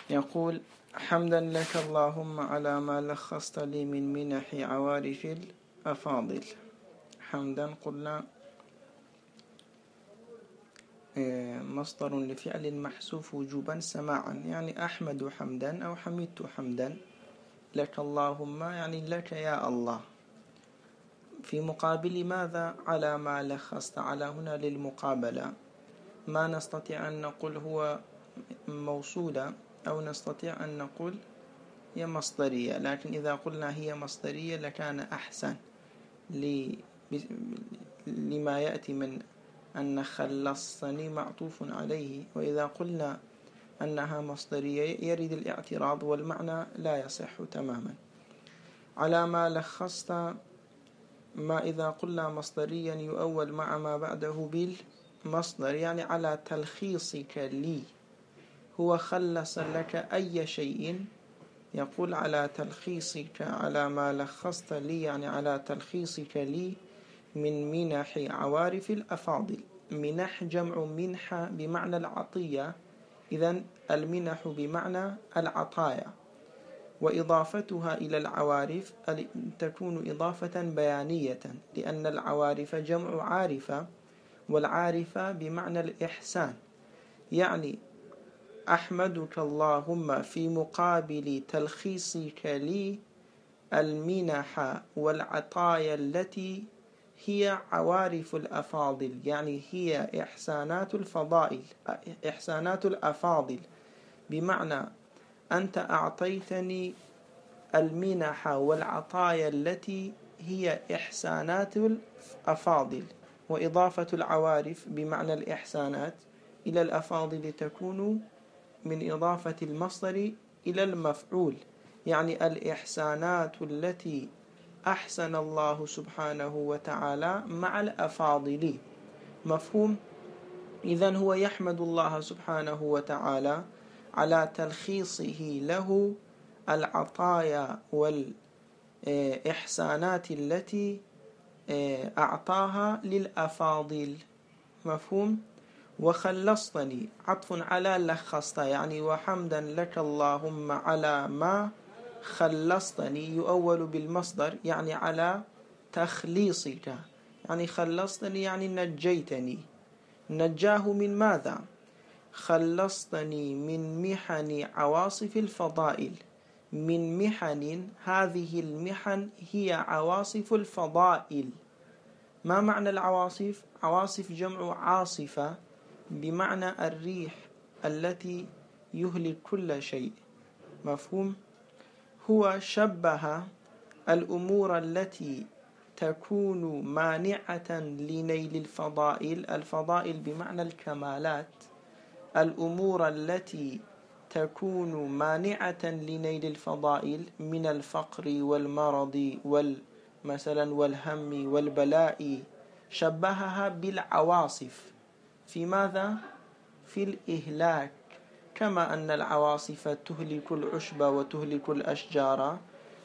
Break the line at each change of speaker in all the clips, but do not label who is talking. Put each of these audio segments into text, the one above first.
يقول: حمدا لك اللهم على ما لخصت لي من منح عوارف الأفاضل. حمدا قلنا مصدر لفعل محذوف وجوبا سماعا، يعني أحمد حمدا أو حمدت حمدا. لك اللهم يعني لك يا الله. في مقابل ماذا؟ على ما لخصت. على هنا للمقابلة، ما نستطيع أن نقول هو موصولة أو نستطيع أن نقول هي مصدرية، لكن إذا قلنا هي مصدرية لكان أحسن لما يأتي من أن خلصني معطوف عليه، وإذا قلنا أنها مصدرية يرد الاعتراض والمعنى لا يصح تماما. على ما لخصت، ما إذا قلنا مصدريا يؤول مع ما بعده بالمصدر، يعني على تلخيصك لي. هو خلص لك أي شيء، يقول على تلخيصك، على ما لخصت لي يعني على تلخيصك لي من منح عوارف الأفاضل. منح جمع منحة بمعنى العطية، إذن المنح بمعنى العطايا، وإضافتها إلى العوارف تكون إضافة بيانية، لأن العوارف جمع عارفة، والعارفة بمعنى الإحسان. يعني أحمدك اللهم في مقابل تلخيصك لي المنح والعطايا التي هي عوارف الأفاضل، يعني هي إحسانات الفضائل، إحسانات الأفاضل، بمعنى أنت أعطيتني المنح والعطايا التي هي إحسانات الأفاضل. وإضافة العوارف بمعنى الإحسانات إلى الأفاضل تكون من إضافة المصدر إلى المفعول، يعني الإحسانات التي أحسن الله سبحانه وتعالى مع الأفاضل. مفهوم؟ إذن هو يحمد الله سبحانه وتعالى على تلخيصه له العطايا والإحسانات التي أعطاها للأفاضل. مفهوم؟ وخلصتني عطف على لخصت، يعني وحمدا لك اللهم على ما خلصتني يؤول بالمصدر، يعني على تخليصك، يعني خلصتني يعني نجيتني. نجاه من ماذا؟ خلصتني من محن عواصف الفضائل. من محن، هذه المحن هي عواصف الفضائل. ما معنى العواصف؟ عواصف جمع عاصفة بمعنى الريح التي يهلك كل شيء. مفهوم؟ هو شبه الأمور التي تكون مانعة لنيل الفضائل، الفضائل بمعنى الكمالات، الأمور التي تكون مانعة لنيل الفضائل من الفقر والمرض مثلا والهم والبلاء، شبهها بالعواصف. في ماذا؟ في الإهلاك. كما أن العواصف تهلك العشب وتهلك الأشجار،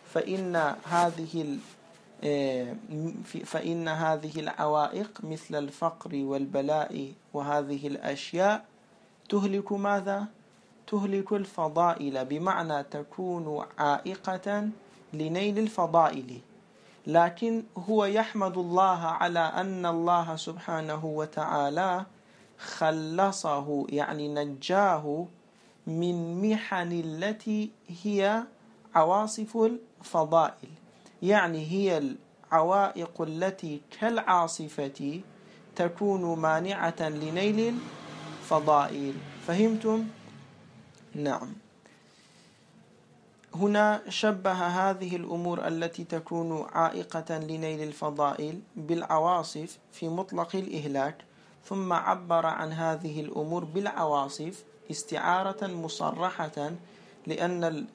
فإن هذه العوائق مثل الفقر والبلاء وهذه الأشياء تهلك ماذا؟ تهلك الفضائل، بمعنى تكون عائقة لنيل الفضائل. لكن هو يحمد الله على أن الله سبحانه وتعالى خلصه، يعني نجاه من محن التي هي عواصف الفضائل، يعني هي العوائق التي كالعاصفة تكون مانعة لنيل الفضائل. فهمتم؟ نعم. هنا شبه هذه الأمور التي تكون عائقة لنيل الفضائل بالعواصف في مطلق الإهلاك، ثم عبر عن هذه الأمور بالعواصف استعارة مصرحة، لأن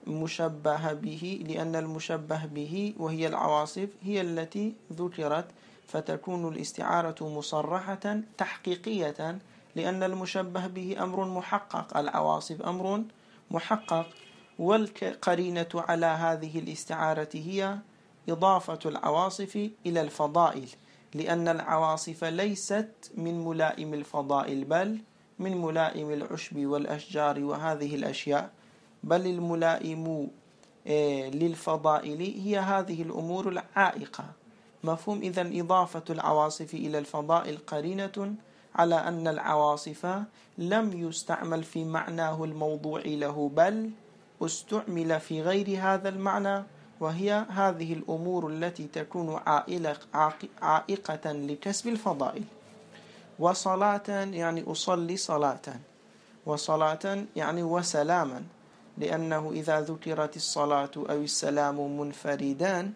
المشبه به وهي العواصف هي التي ذكرت، فتكون الاستعارة مصرحة تحقيقية، لأن المشبه به أمر محقق، العواصف أمر محقق. والقرينة على هذه الاستعارة هي إضافة العواصف إلى الفضائل، لأن العواصف ليست من ملائم الفضائل، بل من ملائم العشب والأشجار وهذه الأشياء، بل الملائم للفضائل هي هذه الأمور العائقة. مفهوم؟ إذن إضافة العواصف إلى الفضائل قرينة على أن العواصف لم يستعمل في معناه الموضوع له، بل استعمل في غير هذا المعنى، وهي هذه الأمور التي تكون عائقة لكسب الفضائل. وصلاة يعني أصلي صلاة، وصلاة يعني وسلاما، لأنه إذا ذكرت الصلاة أو السلام منفردان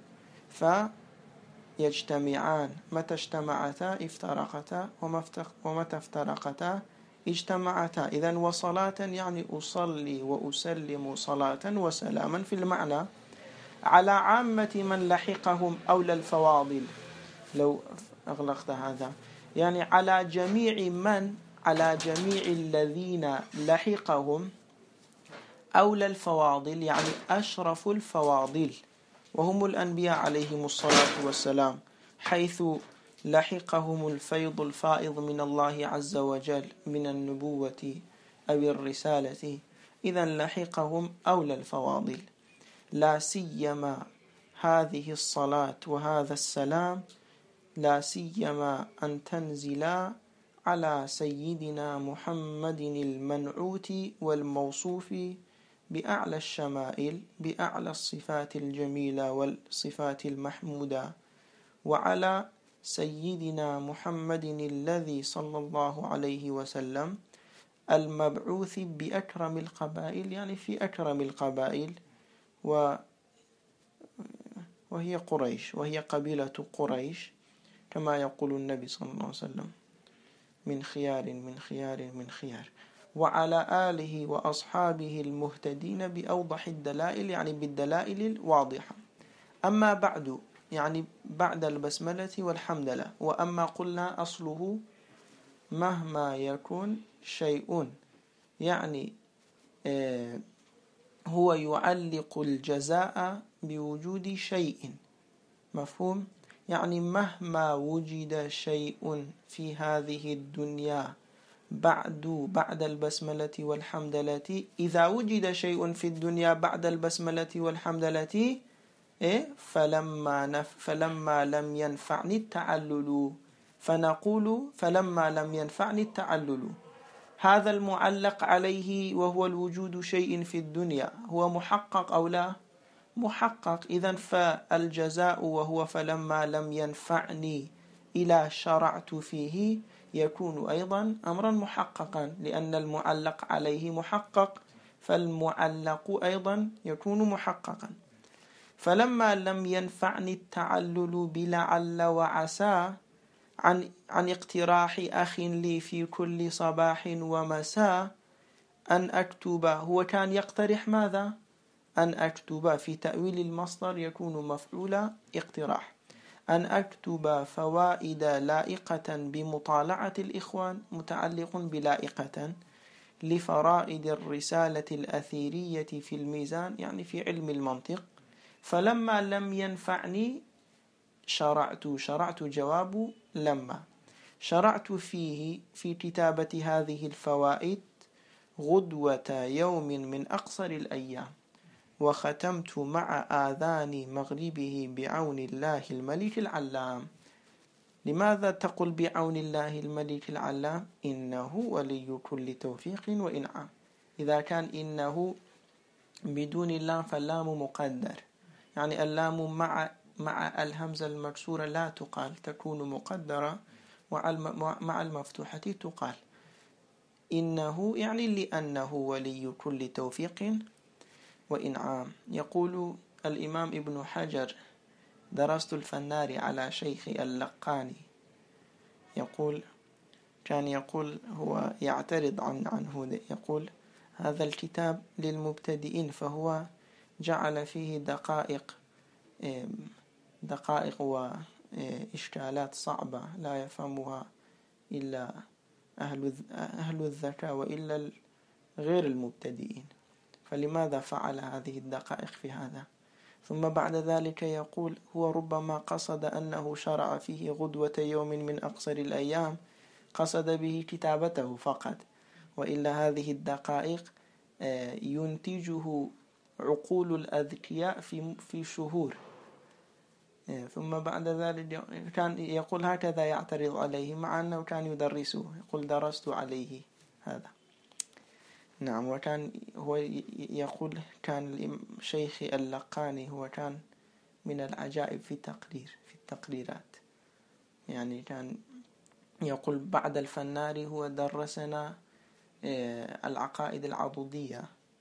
فيجتمعان، متى اجتمعتا افترقتا، ومتى افترقتا اجتمعتا. إذن وصلاة يعني أصلي وأسلم صلاة وسلاما في المعنى على عامة من لحقهم أولى الفواضل. لو أغلقت هذا يعني على جميع الذين لحقهم أولى الفواضل، يعني أشرف الفواضل، وهم الأنبياء عليهم الصلاة والسلام، حيث لحقهم الفيض الفائض من الله عز وجل من النبوة أو الرسالة. إذن لحقهم أولى الفواضل، لا سيما هذه الصلاة وهذا السلام، لا سيما أن تنزل على سيدنا محمد المنعوت والموصوف بأعلى الشمائل، بأعلى الصفات الجميلة والصفات المحمودة، وعلى سيدنا محمد الذي صلى الله عليه وسلم المبعوث بأكرم القبائل، يعني في أكرم القبائل، وهي قريش، وهي قبيلة قريش، كما يقول النبي صلى الله عليه وسلم: من خيار من خيار من خيار. وعلى آله وأصحابه المهتدين بأوضح الدلائل، يعني بالدلائل الواضحة. أما بعد، يعني بعد البسملة والحمدلة. وأما قلنا أصله مهما يكون شيء، يعني هو يعلق الجزاء بوجود شيء. مفهوم؟ يعني مهما وجد شيء في هذه الدنيا بعد البسملة والحمدلة، إذا وجد شيء في الدنيا بعد البسملة والحمدلة فلما لم ينفعني التعلل، فنقول فلما لم ينفعني التعلل. هذا المعلق عليه وهو الوجود شيء في الدنيا هو محقق أو لا؟ محقق. إذن فالجزاء وهو فلما لم ينفعني إلى شرعت فيه يكون أيضا أمرا محققا، لأن المعلق عليه محقق، فالمعلق أيضا يكون محققا. فلما لم ينفعني التعلل بلعل وعسى عن اقتراح أخ لي في كل صباح ومساء أن أكتب، هو كان يقترح ماذا؟ أن أكتب، في تأويل المصدر يكون مفعول اقتراح، أن أكتب فوائد لائقة بمطالعة الإخوان، متعلق بلائقة، لفرائد الرسالة الأثيرية في الميزان، يعني في علم المنطق. فلما لم ينفعني شرعت جواب لما، شرعت فيه في كتابة هذه الفوائد غدوة يوم من أقصر الأيام، وختمت مع آذان مغربه بعون الله الملك العلام. لماذا تقول بعون الله الملك العلام؟ إنه ولي كل توفيق وإنعام. إذا كان إنه بدون اللام فاللام مقدر، يعني اللام مع الهمزة المكسورة لا تقال، تكون مقدرة، مع المفتوحة تقال. إنه يعني لأنه ولي كل توفيق وإنعام. يقول الإمام ابن حجر: درست الفنار على شيخ اللقاني، كان يقول هو يعترض عنه، يقول: هذا الكتاب للمبتدئين، فهو جعل فيه دقائق وإشكالات صعبة لا يفهمها إلا أهل الذكاء وإلا غير المبتدئين، فلماذا فعل هذه الدقائق في هذا؟ ثم بعد ذلك يقول: هو ربما قصد أنه شرع فيه غدوة يوم من أقصر الأيام، قصد به كتابته فقط، وإلا هذه الدقائق ينتجه عقول الأذكياء في شهور، ثم بعد ذلك كان يقول هكذا يعترض عليه مع أنه كان يدرسه، يقول درست عليه هذا. نعم. وكان هو يقول كان شيخ اللقاني هو كان من العجائب في التقريرات، يعني كان يقول بعد الفناري هو درسنا العقائد العضدية،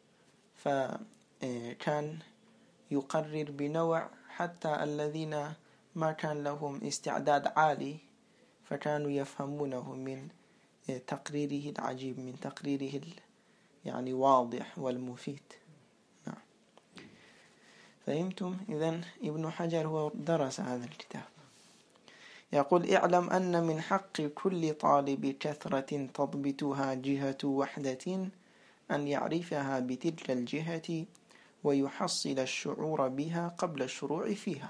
فكان يقرر بنوع حتى الذين ما كان لهم استعداد عالي فكانوا يفهمونه من تقريره العجيب، من تقريره يعني واضح والمفيد. نعم. فهمتم؟ إذن ابن حجر هو درس هذا الكتاب. يقول اعلم أن من حق كل طالب كثرة تضبطها جهة وحدة أن يعرفها بتلك الجهة ويحصل الشعور بها قبل الشروع فيها.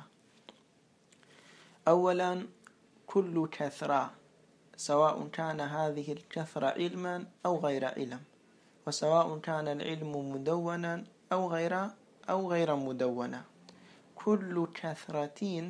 أولا، كل كثرة سواء كان هذه الكثرة علما أو غير علم، وسواء كان العلم مدونا أو غير مدونا، كل كثرة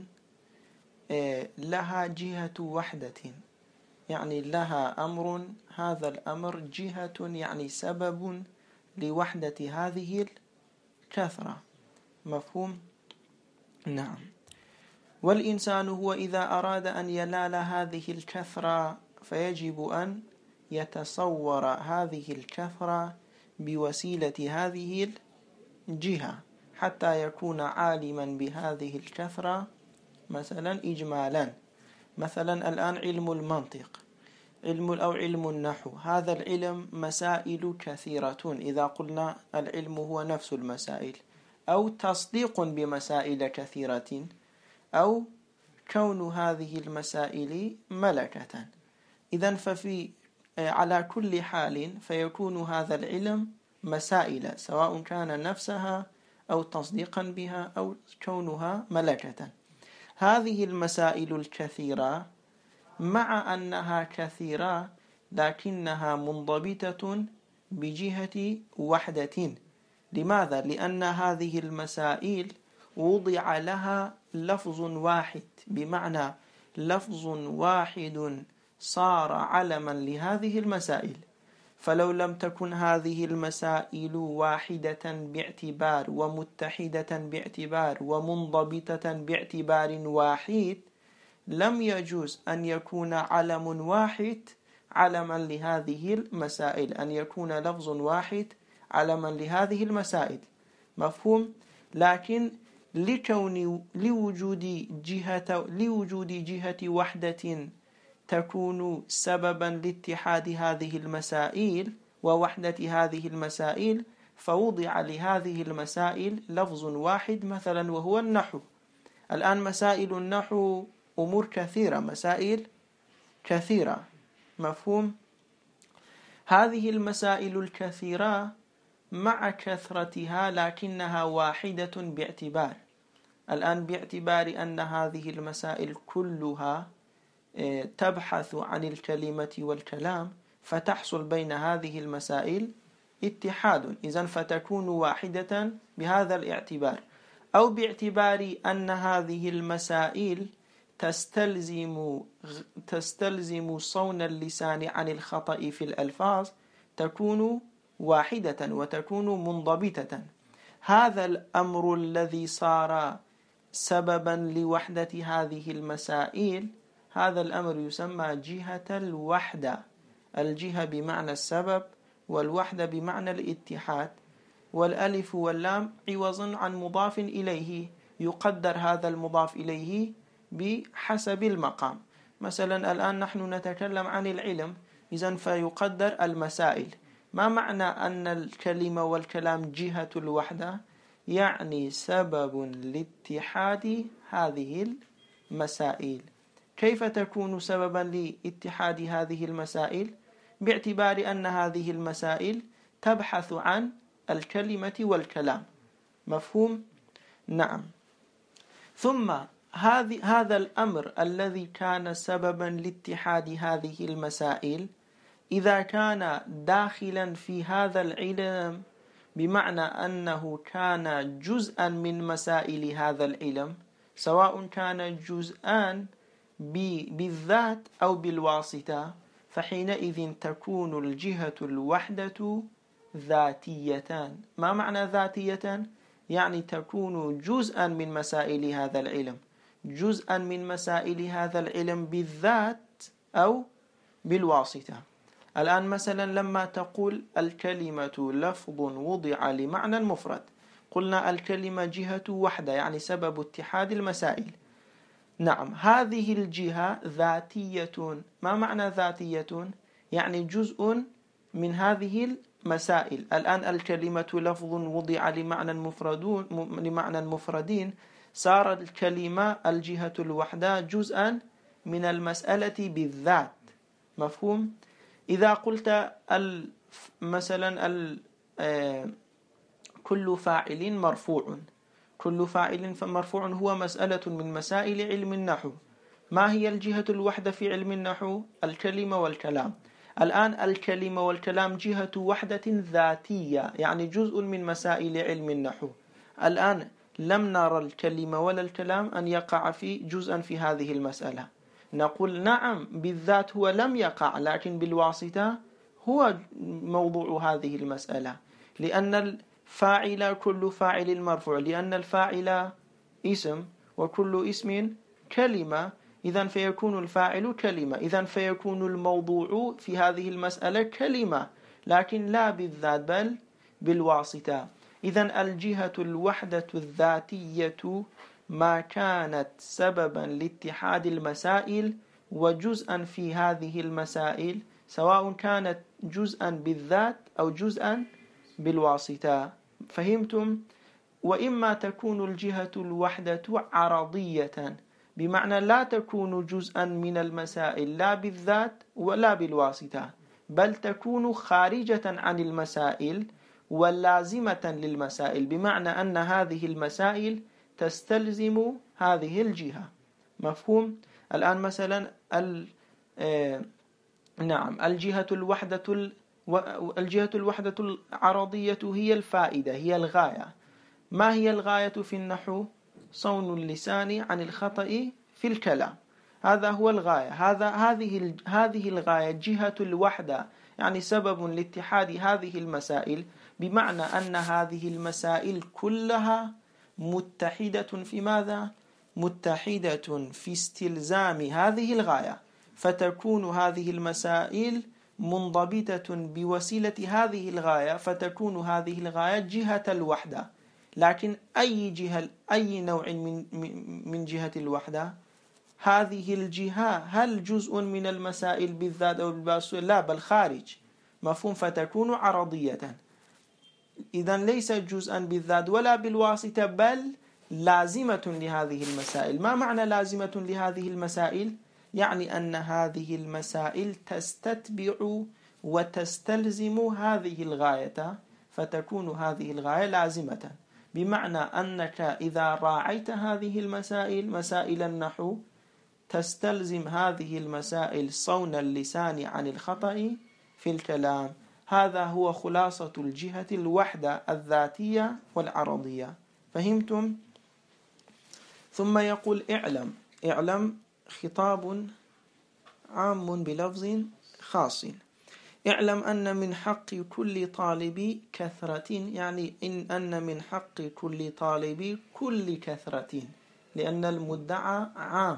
لها جهة وحدة، يعني لها أمر، هذا الأمر جهة يعني سبب لوحدة هذه الكثرة. مفهوم؟ نعم. والإنسان هو إذا أراد أن ينال هذه الكثرة فيجب أن يتصور هذه الكثرة بوسيلة هذه الجهة حتى يكون عالما بهذه الكثرة. مثلا إجمالا، مثلا الآن علم المنطق أو علم النحو، هذا العلم مسائل كثيرة، إذا قلنا العلم هو نفس المسائل، أو تصديق بمسائل كثيرة، أو كون هذه المسائل ملكة. إذن ففي على كل حال فيكون هذا العلم مسائل، سواء كان نفسها أو تصديقا بها أو كونها ملكة. هذه المسائل الكثيرة مع أنها كثيرة لكنها منضبطة بجهة وحدة. لماذا؟ لأن هذه المسائل وضع لها لفظ واحد، بمعنى لفظ واحد صار علما لهذه المسائل. فلو لم تكن هذه المسائل واحدة باعتبار ومتحدة باعتبار ومنضبطة باعتبار واحد، لم يجوز أن يكون علم واحد علما لهذه المسائل، أن يكون لفظ واحد علما لهذه المسائل. مفهوم؟ لكن لوجود جهة وحدة تكون سببا لاتحاد هذه المسائل ووحدة هذه المسائل، فوضع لهذه المسائل لفظ واحد، مثلا وهو النحو. الآن مسائل النحو أمور كثيرة، مسائل كثيرة. مفهوم؟ هذه المسائل الكثيرة مع كثرتها لكنها واحدة باعتبار. الآن باعتبار أن هذه المسائل كلها تبحث عن الكلمة والكلام، فتحصل بين هذه المسائل اتحاد، إذن فتكون واحدة بهذا الاعتبار. أو باعتبار أن هذه المسائل تستلزم صون اللسان عن الخطأ في الألفاظ، تكون واحدة وتكون منضبطة. هذا الأمر الذي صار سببا لوحدة هذه المسائل، هذا الأمر يسمى جهة الوحدة. الجهة بمعنى السبب، والوحدة بمعنى الاتحاد، والألف واللام عوضا عن مضاف إليه، يقدر هذا المضاف إليه بحسب المقام. مثلا الآن نحن نتكلم عن العلم، إذن فيقدر المسائل. ما معنى أن الكلمة والكلام جهة الوحدة؟ يعني سبب لاتحاد هذه المسائل. كيف تكون سببا لاتحاد هذه المسائل؟ باعتبار أن هذه المسائل تبحث عن الكلمة والكلام. مفهوم؟ نعم. ثم هذا الأمر الذي كان سببا لاتحاد هذه المسائل، إذا كان داخلا في هذا العلم بمعنى أنه كان جزءا من مسائل هذا العلم، سواء كان جزءان بالذات أو بالواسطة، فحينئذ تكون الجهة الوحدة ذاتيتان. ما معنى ذاتية؟ يعني تكون جزءا من مسائل هذا العلم، جزءا من مسائل هذا العلم بالذات أو بالواسطة. الآن مثلا لما تقول الكلمة لفظ وضع لمعنى المفرد، قلنا الكلمة جهة وحدة يعني سبب اتحاد المسائل. نعم، هذه الجهة ذاتية. ما معنى ذاتية؟ يعني جزء من هذه المسائل. الآن الكلمة لفظ وضع لمعنى المفردين، صار الكلمة الجهة الوحدة جزءا من المسألة بالذات. مفهوم؟ إذا قلت مثلا كل فاعل مرفوع، كل فاعل مرفوع هو مسألة من مسائل علم النحو. ما هي الجهة الوحدة في علم النحو؟ الكلمة والكلام. الآن الكلمة والكلام جهة وحدة ذاتية، يعني جزء من مسائل علم النحو. الآن لم نرى الكلمة ولا الكلام أن يقع في جزءا في هذه المسألة. نقول نعم بالذات هو لم يقع، لكن بالواسطة هو موضوع هذه المسألة، لأن الفاعل كل فاعل مرفوع، لأن الفاعل اسم وكل اسم كلمة، إذن فيكون الفاعل كلمة، إذن فيكون الموضوع في هذه المسألة كلمة، لكن لا بالذات بل بالواسطة. إذن الجهة الوحدة الذاتية ما كانت سببا لاتحاد المسائل وجزءا في هذه المسائل، سواء كانت جزءا بالذات أو جزءا بالواسطة. فهمتم؟ وإما تكون الجهة الوحدة عرضية، بمعنى لا تكون جزءا من المسائل لا بالذات ولا بالواسطة، بل تكون خارجة عن المسائل ولازمة للمسائل، بمعنى أن هذه المسائل تستلزم هذه الجهة. مفهوم؟ الآن مثلا نعم، الجهة الوحدة العرضية هي الفائدة، هي الغاية. ما هي الغاية في النحو؟ صون اللسان عن الخطأ في الكلام، هذا هو الغاية. هذه الغاية جهة الوحدة، يعني سبب لاتحاد هذه المسائل، بمعنى أن هذه المسائل كلها متحدة في ماذا؟ متحدة في استلزام هذه الغاية، فتكون هذه المسائل منضبطة بوسيلة هذه الغاية، فتكون هذه الغاية جهة الوحدة. لكن أي نوع من جهة الوحدة؟ هذه الجهة هل جزء من المسائل بالذات أو بالواسطة؟ لا، بل خارج. مفهوم؟ فتكون عرضية. إذن ليس جزءا بالذات ولا بالواسطة، بل لازمة لهذه المسائل. ما معنى لازمة لهذه المسائل؟ يعني أن هذه المسائل تستتبع وتستلزم هذه الغاية، فتكون هذه الغاية لازمة، بمعنى أنك إذا راعيت هذه المسائل، مسائل النحو، تستلزم هذه المسائل صون اللسان عن الخطأ في الكلام. هذا هو خلاصة الجهة الوحدة الذاتية والعرضية. فهمتم؟ ثم يقول اعلم خطاب عام بلفظ خاص. اعلم أن من حق كل طالب كثرة، يعني أن من حق كل طالب كل كثرة، لأن المدعى عام.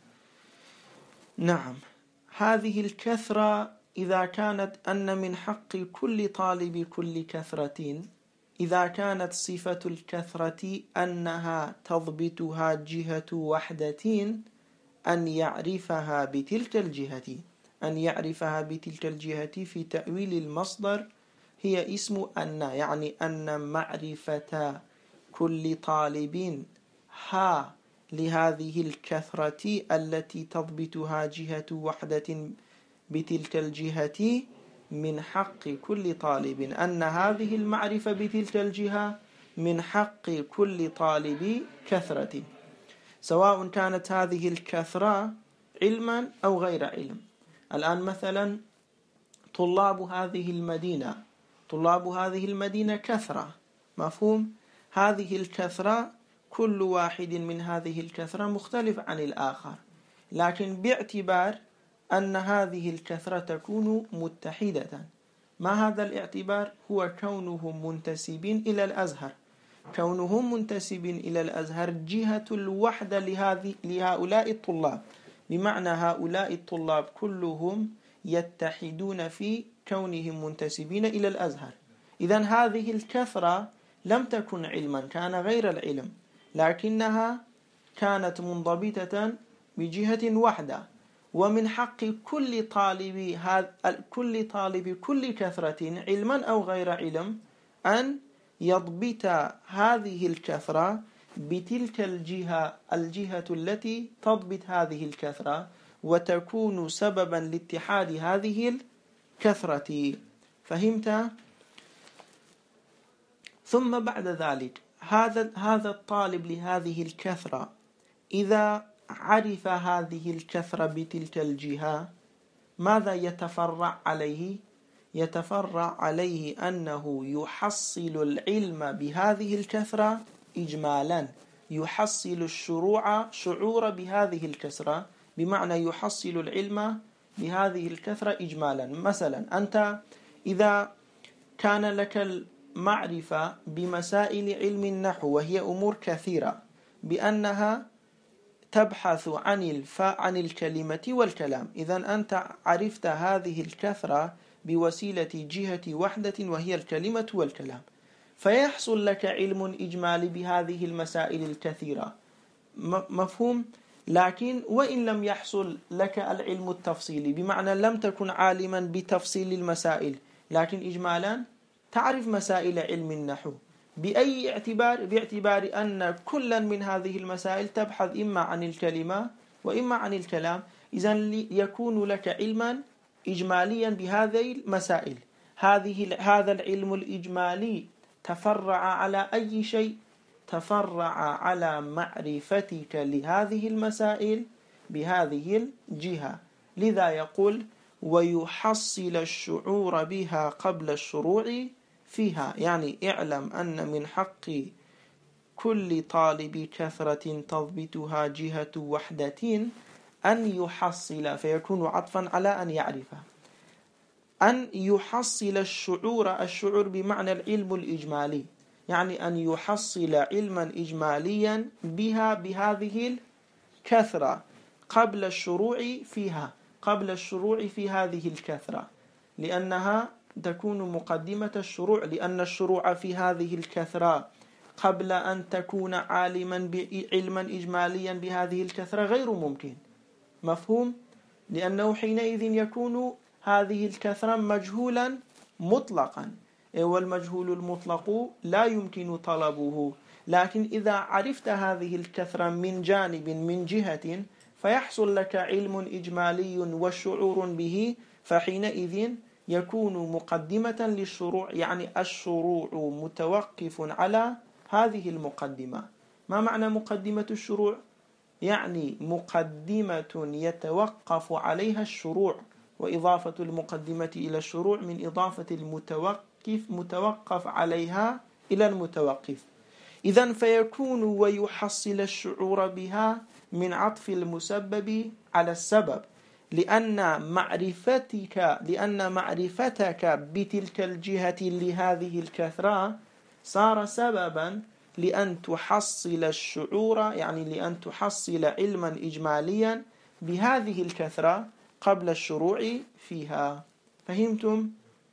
نعم، هذه الكثرة إذا كانت أن من حق كل طالب كل كثرة، إذا كانت صفة الكثرة أنها تضبطها جهة وحدة، أن يعرفها بتلك الجهة. أن يعرفها بتلك الجهة في تأويل المصدر هي اسم أن، يعني أن معرفة كل طالب ها لهذه الكثرة التي تضبطها جهة وحدة بتلك الجهة من حق كل طالب، أن هذه المعرفة بتلك الجهة من حق كل طالب كثرة، سواء كانت هذه الكثرة علما أو غير علم. الآن مثلا طلاب هذه المدينة، طلاب هذه المدينة كثرة، مفهوم؟ هذه الكثرة كل واحد من هذه الكثرة مختلف عن الآخر، لكن باعتبار أن هذه الكثرة تكون متحدة. ما هذا الاعتبار؟ هو كونهم منتسبين إلى الأزهر. كونهم منتسبين إلى الأزهر جهة الوحدة لهؤلاء الطلاب، بمعنى هؤلاء الطلاب كلهم يتحدون في كونهم منتسبين إلى الأزهر. إذن هذه الكثرة لم تكن علما، كان غير العلم، لكنها كانت منضبطة بجهة واحدة. ومن حق كل طالب كل كثرة علما أو غير علم أن يضبط هذه الكثرة بتلك الجهة التي تضبط هذه الكثرة وتكون سببا لاتحاد هذه الكثرة. فهمت؟ ثم بعد ذلك هذا الطالب لهذه الكثرة إذا عرف هذه الكثرة بتلك الجهة ماذا يتفرع عليه؟ يتفرع عليه أنه يحصل العلم بهذه الكثرة إجمالا، يحصل شعور بهذه الكثرة، بمعنى يحصل العلم بهذه الكثرة إجمالا. مثلا أنت إذا كان لك المعرفة بمسائل علم النحو وهي أمور كثيرة، بأنها تبحث عن الكلمة والكلام، إذن أنت عرفت هذه الكثرة بوسيلة جهة وحدة وهي الكلمة والكلام، فيحصل لك علم إجمالي بهذه المسائل الكثيرة، مفهوم؟ لكن وإن لم يحصل لك العلم التفصيلي، بمعنى لم تكن عالما بتفصيل المسائل، لكن إجمالا تعرف مسائل علم النحو، بأي اعتبار؟ باعتبار أن كلا من هذه المسائل تبحث إما عن الكلمة وإما عن الكلام، إذن يكون لك علما إجماليا بهذه المسائل. هذا العلم الإجمالي تفرع على أي شيء؟ تفرع على معرفتك لهذه المسائل بهذه الجهة. لذا يقول ويحصل الشعور بها قبل الشروع فيها، يعني اعلم أن من حق كل طالب كثرة تضبطها جهة وحدة أن يحصل، فيكون عطفا على أن يعرف، أن يحصل الشعور بمعنى العلم الإجمالي، يعني أن يحصل علما إجماليا بهذه الكثرة قبل الشروع فيها، قبل الشروع في هذه الكثرة، لأنها تكون مقدمة الشروع، لأن الشروع في هذه الكثرة قبل أن تكون عالما علما إجماليا بهذه الكثرة غير ممكن، مفهوم؟ لأنه حينئذ يكون هذه الكثرة مجهولا مطلقا، والمجهول المطلق لا يمكن طلبه. لكن إذا عرفت هذه الكثرة من جانب من جهة فيحصل لك علم إجمالي وشعور به، فحينئذ يكون مقدمة للشروع، يعني الشروع متوقف على هذه المقدمة. ما معنى مقدمة الشروع؟ يعني مقدمة يتوقف عليها الشروع، وإضافة المقدمة إلى الشروع من إضافة متوقف عليها إلى المتوقف. إذن فيكون ويحصل الشعور بها من عطف المسبب على السبب، لأن معرفتك بتلك الجهة لهذه الكثرة صار سببا لأن تحصل الشعور، يعني لأن تحصل علما إجماليا بهذه الكثرة قبل الشروع فيها. فهمتم؟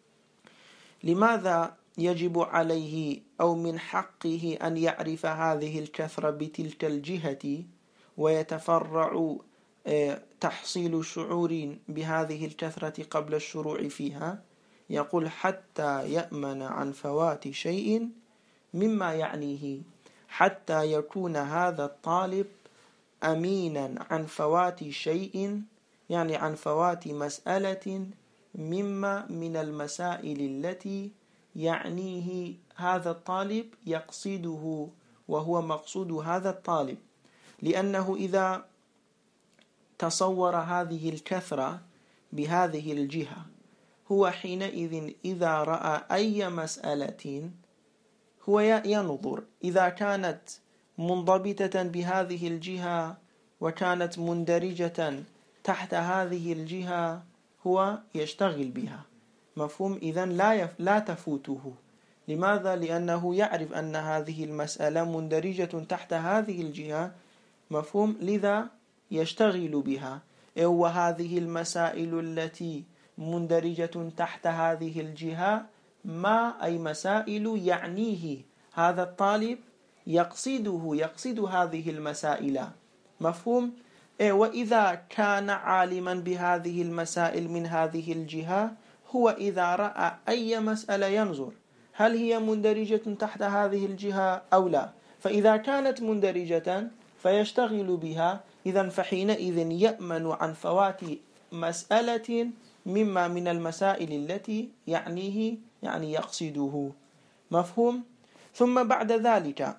لماذا يجب عليه أو من حقه أن يعرف هذه الكثرة بتلك الجهة ويتفرع تحصيل شعور بهذه الكثرة قبل الشروع فيها؟ يقول حتى يأمن عن فوات شيء مما يعنيه، حتى يكون هذا الطالب أمينا عن فوات شيء، يعني عن فوات مسألة مما من المسائل التي يعنيه هذا الطالب يقصده وهو مقصود هذا الطالب. لأنه إذا تصور هذه الكثرة بهذه الجهة هو حينئذ إذا رأى أي مسألة هو ينظر إذا كانت منضبطة بهذه الجهة وكانت مندرجة تحت هذه الجهة هو يشتغل بها. مفهوم؟ إذن لا تفوته. لماذا؟ لأنه يعرف أن هذه المسألة مندرجة تحت هذه الجهة. مفهوم؟ لذا يشتغل بها. وهذه المسائل التي مندرجة تحت هذه الجهة ما أي مسائل يعنيه هذا الطالب، يقصد هذه المسائل. مفهوم؟ وإذا كان عالما بهذه المسائل من هذه الجهة هو إذا رأى أي مسألة ينظر هل هي مندرجة تحت هذه الجهة أو لا. فإذا كانت مندرجة فيشتغل بها. إذن فحينئذ يأمن عن فوات مسألة مما من المسائل التي يعنيه، يعني يقصده. مفهوم؟ ثم بعد ذلك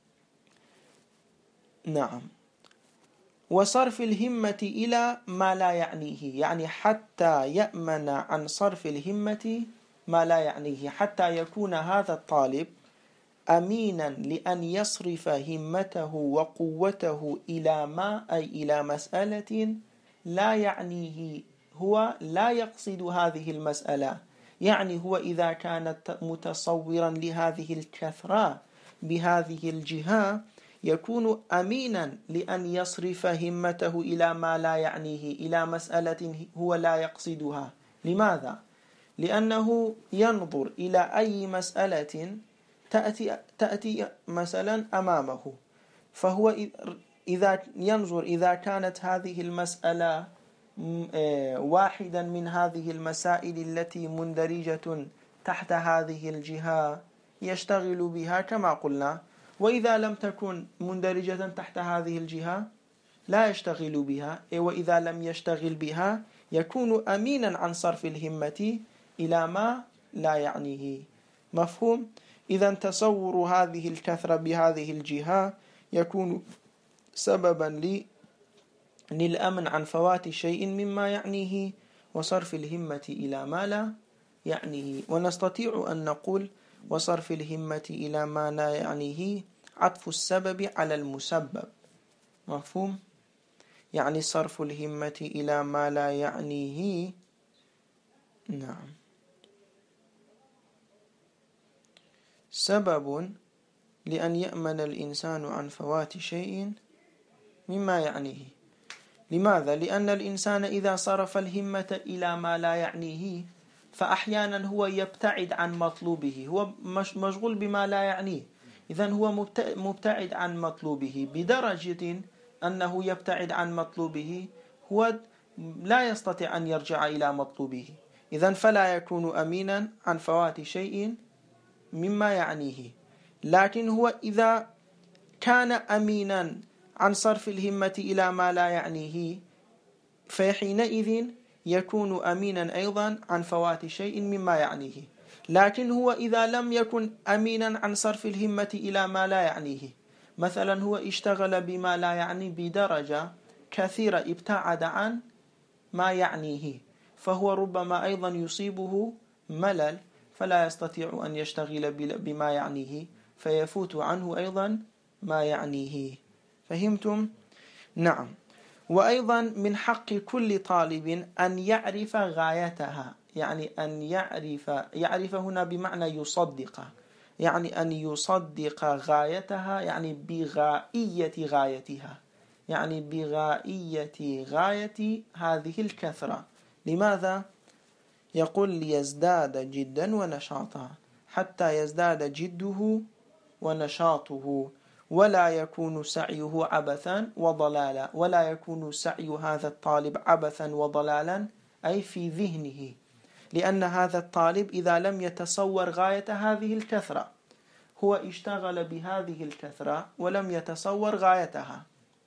نعم وصرف الهمة إلى ما لا يعنيه، يعني حتى يأمن عن صرف الهمة ما لا يعنيه، حتى يكون هذا الطالب أمينا لأن يصرف همته وقوته إلى ما أي إلى مسألة لا يعنيه، هو لا يقصد هذه المسألة. يعني هو إذا كانت متصورا لهذه الكثرة بهذه الجهة يكون أمينا لأن يصرف همته إلى ما لا يعنيه، إلى مسألة هو لا يقصدها. لماذا؟ لأنه ينظر إلى أي مسألة تأتي مثلا أمامه، فهو إذا ينظر إذا كانت هذه المسألة واحدا من هذه المسائل التي مندرجة تحت هذه الجهة يشتغل بها كما قلنا. وإذا لم تكن مندرجة تحت هذه الجهة لا يشتغل بها. وإذا لم يشتغل بها يكون أمينا عن صرف الهمة إلى ما لا يعنيه. مفهوم؟ إذا تصور هذه الكثرة بهذه الجهة يكون سببا للأمن عن فوات شيء مما يعنيه وصرف الهمة إلى ما لا يعنيه. ونستطيع أن نقول وصرف الهمة إلى ما لا يعنيه عطف السبب على المسبب. مفهوم؟ يعني صرف الهمة إلى ما لا يعنيه نعم سبب لأن يأمن الإنسان عن فوات شيء مما يعنيه. لماذا؟ لأن الإنسان إذا صرف الهمة إلى ما لا يعنيه فأحيانا هو يبتعد عن مطلوبه، هو مشغول بما لا يعنيه. إذن هو مبتعد عن مطلوبه بدرجة أنه يبتعد عن مطلوبه هو لا يستطيع أن يرجع إلى مطلوبه. إذن فلا يكون أمينا عن فوات شيء مما يعنيه. لكن هو إذا كان أمينا عن صرف الهمة إلى ما لا يعنيه فحينئذ يكون أمينا أيضا عن فوات شيء مما يعنيه. لكن هو إذا لم يكن أمينا عن صرف الهمة إلى ما لا يعنيه، مثلا هو اشتغل بما لا يعني بدرجة كثيرة ابتعد عن ما يعنيه، فهو ربما أيضا يصيبه ملل فلا يستطيع أن يشتغل بما يعنيه فيفوت عنه أيضا ما يعنيه. فهمتم؟ نعم. وأيضا من حق كل طالب أن يعرف غايتها، يعني أن يعرف هنا بمعنى يصدق، يعني أن يصدق غايتها، يعني بغائية غايتها، يعني بغائية غاية هذه الكثرة. لماذا؟ يقول ليزداد جدا ونشاطا، حتى يزداد جده ونشاطه ولا يكون سعيه عبثا وضلالا. ولا يكون سعي هذا الطالب عبثا وضلالا أي في ذهنه، لأن هذا الطالب إذا لم يتصور غاية هذه الكثرة هو اشتغل بهذه الكثرة ولم يتصور غايتها.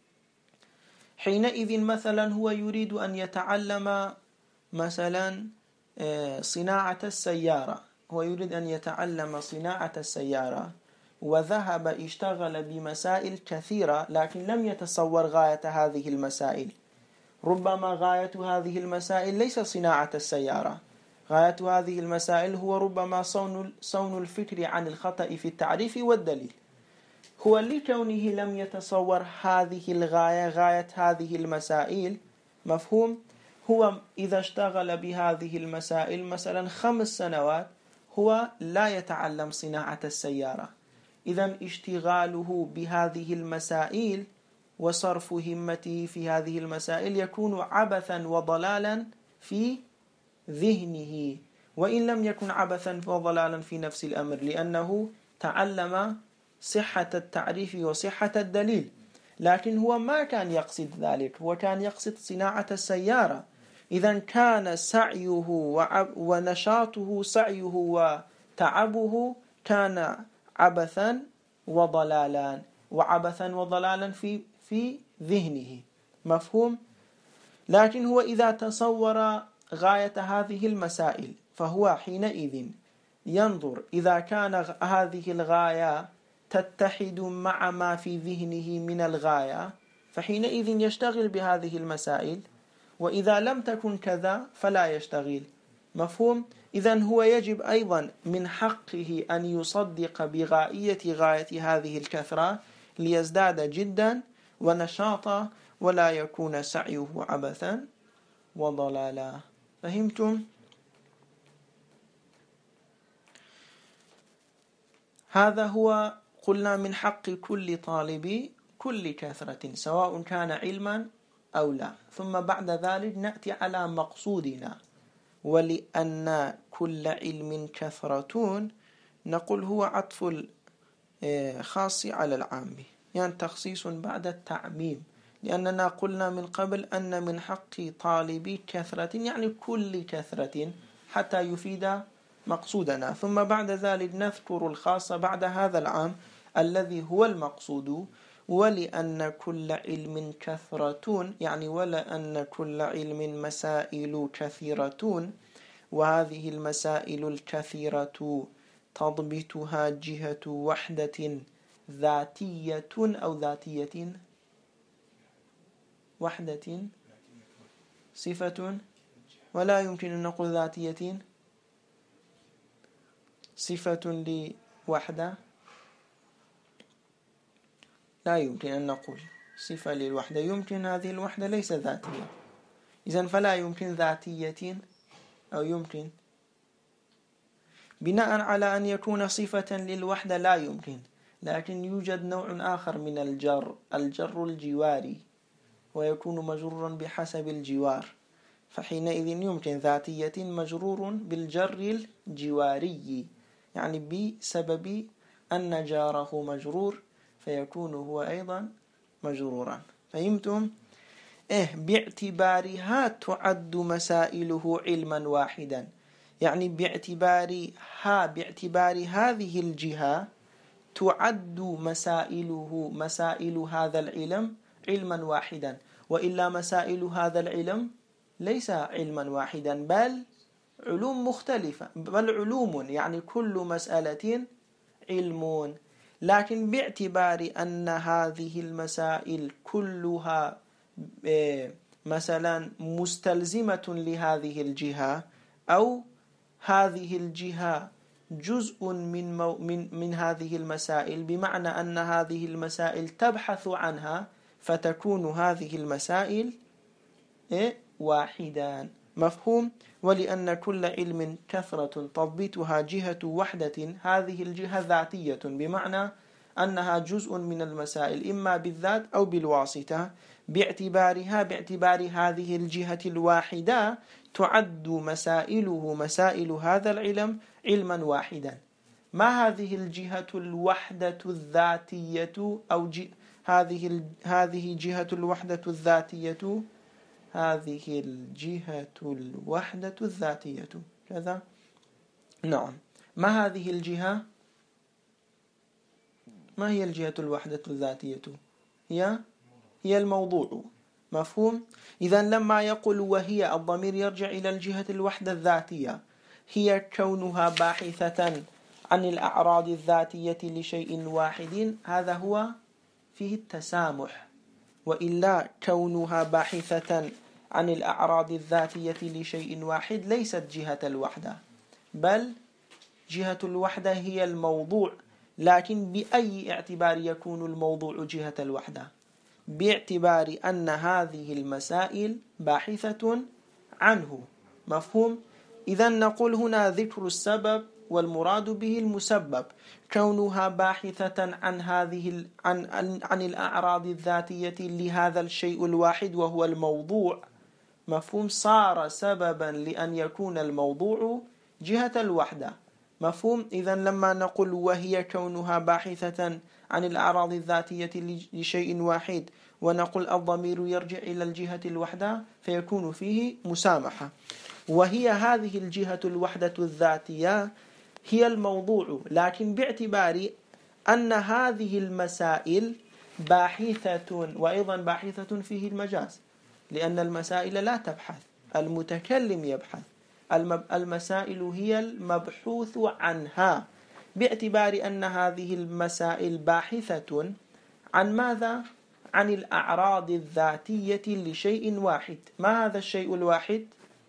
حينئذ مثلا هو يريد أن يتعلم مثلا صناعة السيارة، هو يريد أن يتعلم صناعة السيارة وذهب اشتغل بمسائل كثيرة لكن لم يتصور غاية هذه المسائل. ربما غاية هذه المسائل ليس صناعة السيارة، غاية هذه المسائل هو ربما صون الفكر عن الخطأ في التعريف والدليل. هو لكونه لم يتصور هذه الغاية، غاية هذه المسائل، مفهوم؟ هو إذا اشتغل بهذه المسائل مثلا 5 سنوات هو لا يتعلم صناعة السيارة، إذن اشتغاله بهذه المسائل وصرف همته في هذه المسائل يكون عبثا وضلالا في ذهنه، وإن لم يكن عبثا وضلالا في نفس الأمر، لأنه تعلم صحة التعريف وصحة الدليل، لكن هو ما كان يقصد ذلك، هو كان يقصد صناعة السيارة. إذن كان سعيه ونشاطه، سعيه وتعبه كان عبثا وضلالا، وعبثا وضلالا في ذهنه، مفهوم؟ لكن هو إذا تصور غاية هذه المسائل فهو حينئذ ينظر إذا كان هذه الغاية تتحد مع ما في ذهنه من الغاية، فحينئذ يشتغل بهذه المسائل، وإذا لم تكن كذا فلا يشتغل، مفهوم؟ إذن هو يجب أيضا من حقه أن يصدق بغائية غاية هذه الكثرة ليزداد جدا ونشاطا، ولا يكون سعيه عبثا وضلالا. فهمتم؟ هذا هو قلنا من حق كل طالب كل كثرة سواء كان علما أو لا. ثم بعد ذلك نأتي على مقصودنا، ولأن كل علم كثرة نقول هو عطف الخاص على العام، يعني تخصيص بعد التعميم، لأننا قلنا من قبل أن من حق طالب كثرة يعني كل كثرة حتى يفيد مقصودنا، ثم بعد ذلك نذكر الخاص بعد هذا العام الذي هو المقصود. ولأن كل علم كثرة يعني ولأن كل علم مسائل كثيرة، وهذه المسائل الكثيرة تضبطها جهة وحدة ذاتية أو ذاتية، وحدة صفة، ولا يمكن أن نقول ذاتية صفة لوحدة، لا يمكن أن نقول صفة للوحدة، يمكن هذه الوحدة ليس ذاتية، إذن فلا يمكن ذاتية، أو يمكن بناء على أن يكون صفة للوحدة لا يمكن، لكن يوجد نوع آخر من الجر الجواري، ويكون مجرورا بحسب الجوار، فحينئذ يمكن ذاتية مجرور بالجر الجواري، يعني بسبب أن جاره مجرور فيكون هو أيضا مجرورا. فهمتم؟ باعتبارها تعد مسائله علما واحدا، يعني باعتبار هذه الجهة تعد مسائل هذا العلم علما واحدا، وإلا مسائل هذا العلم ليس علما واحدا بل علوم مختلفة، بل علوم، يعني كل مسألة علم، لكن باعتبار أن هذه المسائل كلها مثلا مستلزمة لهذه الجهة، أو هذه الجهة جزء من هذه المسائل، بمعنى أن هذه المسائل تبحث عنها، فتكون هذه المسائل واحدا، مفهوم؟ ولأن كل علم كثرة تضبطها جهة وحدة، هذه الجهة ذاتية بمعنى أنها جزء من المسائل إما بالذات أو بالواسطة، باعتبار هذه الجهة الواحدة تعد مسائل هذا العلم علما واحدا. ما هذه الجهة الوحدة الذاتية أو هذه جهة الوحدة الذاتية؟ هذه الجهة الوحدة الذاتية كذا، نعم. ما هذه الجهة؟ ما هي الجهة الوحدة الذاتية؟ هي الموضوع، مفهوم؟ إذن لما يقول وهي، الضمير يرجع إلى الجهة الوحدة الذاتية، هي كونها باحثة عن الأعراض الذاتية لشيء واحد، هذا هو فيه التسامح، وإلا كونها باحثة عن الأعراض الذاتية لشيء واحد ليست جهة الوحدة، بل جهة الوحدة هي الموضوع. لكن بأي اعتبار يكون الموضوع جهة الوحدة؟ باعتبار أن هذه المسائل باحثة عنه. مفهوم؟ إذن نقول هنا ذكر السبب والمراد به المسبب، كونها باحثة عن عن الأعراض الذاتية لهذا الشيء الواحد وهو الموضوع. مفهوم؟ صار سببا لأن يكون الموضوع جهة الوحدة. مفهوم؟ إذن لما نقول وهي كونها باحثة عن الأعراض الذاتية لشيء واحد ونقول الضمير يرجع إلى الجهة الوحدة فيكون فيه مسامحة. وهي هذه الجهة الوحدة الذاتية هي الموضوع، لكن باعتبار أن هذه المسائل باحثة، وأيضا باحثة فيه المجاز، لأن المسائل لا تبحث، المتكلم يبحث. المسائل هي المبحوث عنها، باعتبار أن هذه المسائل باحثة عن ماذا؟ عن الأعراض الذاتية لشيء واحد. ما هذا الشيء الواحد؟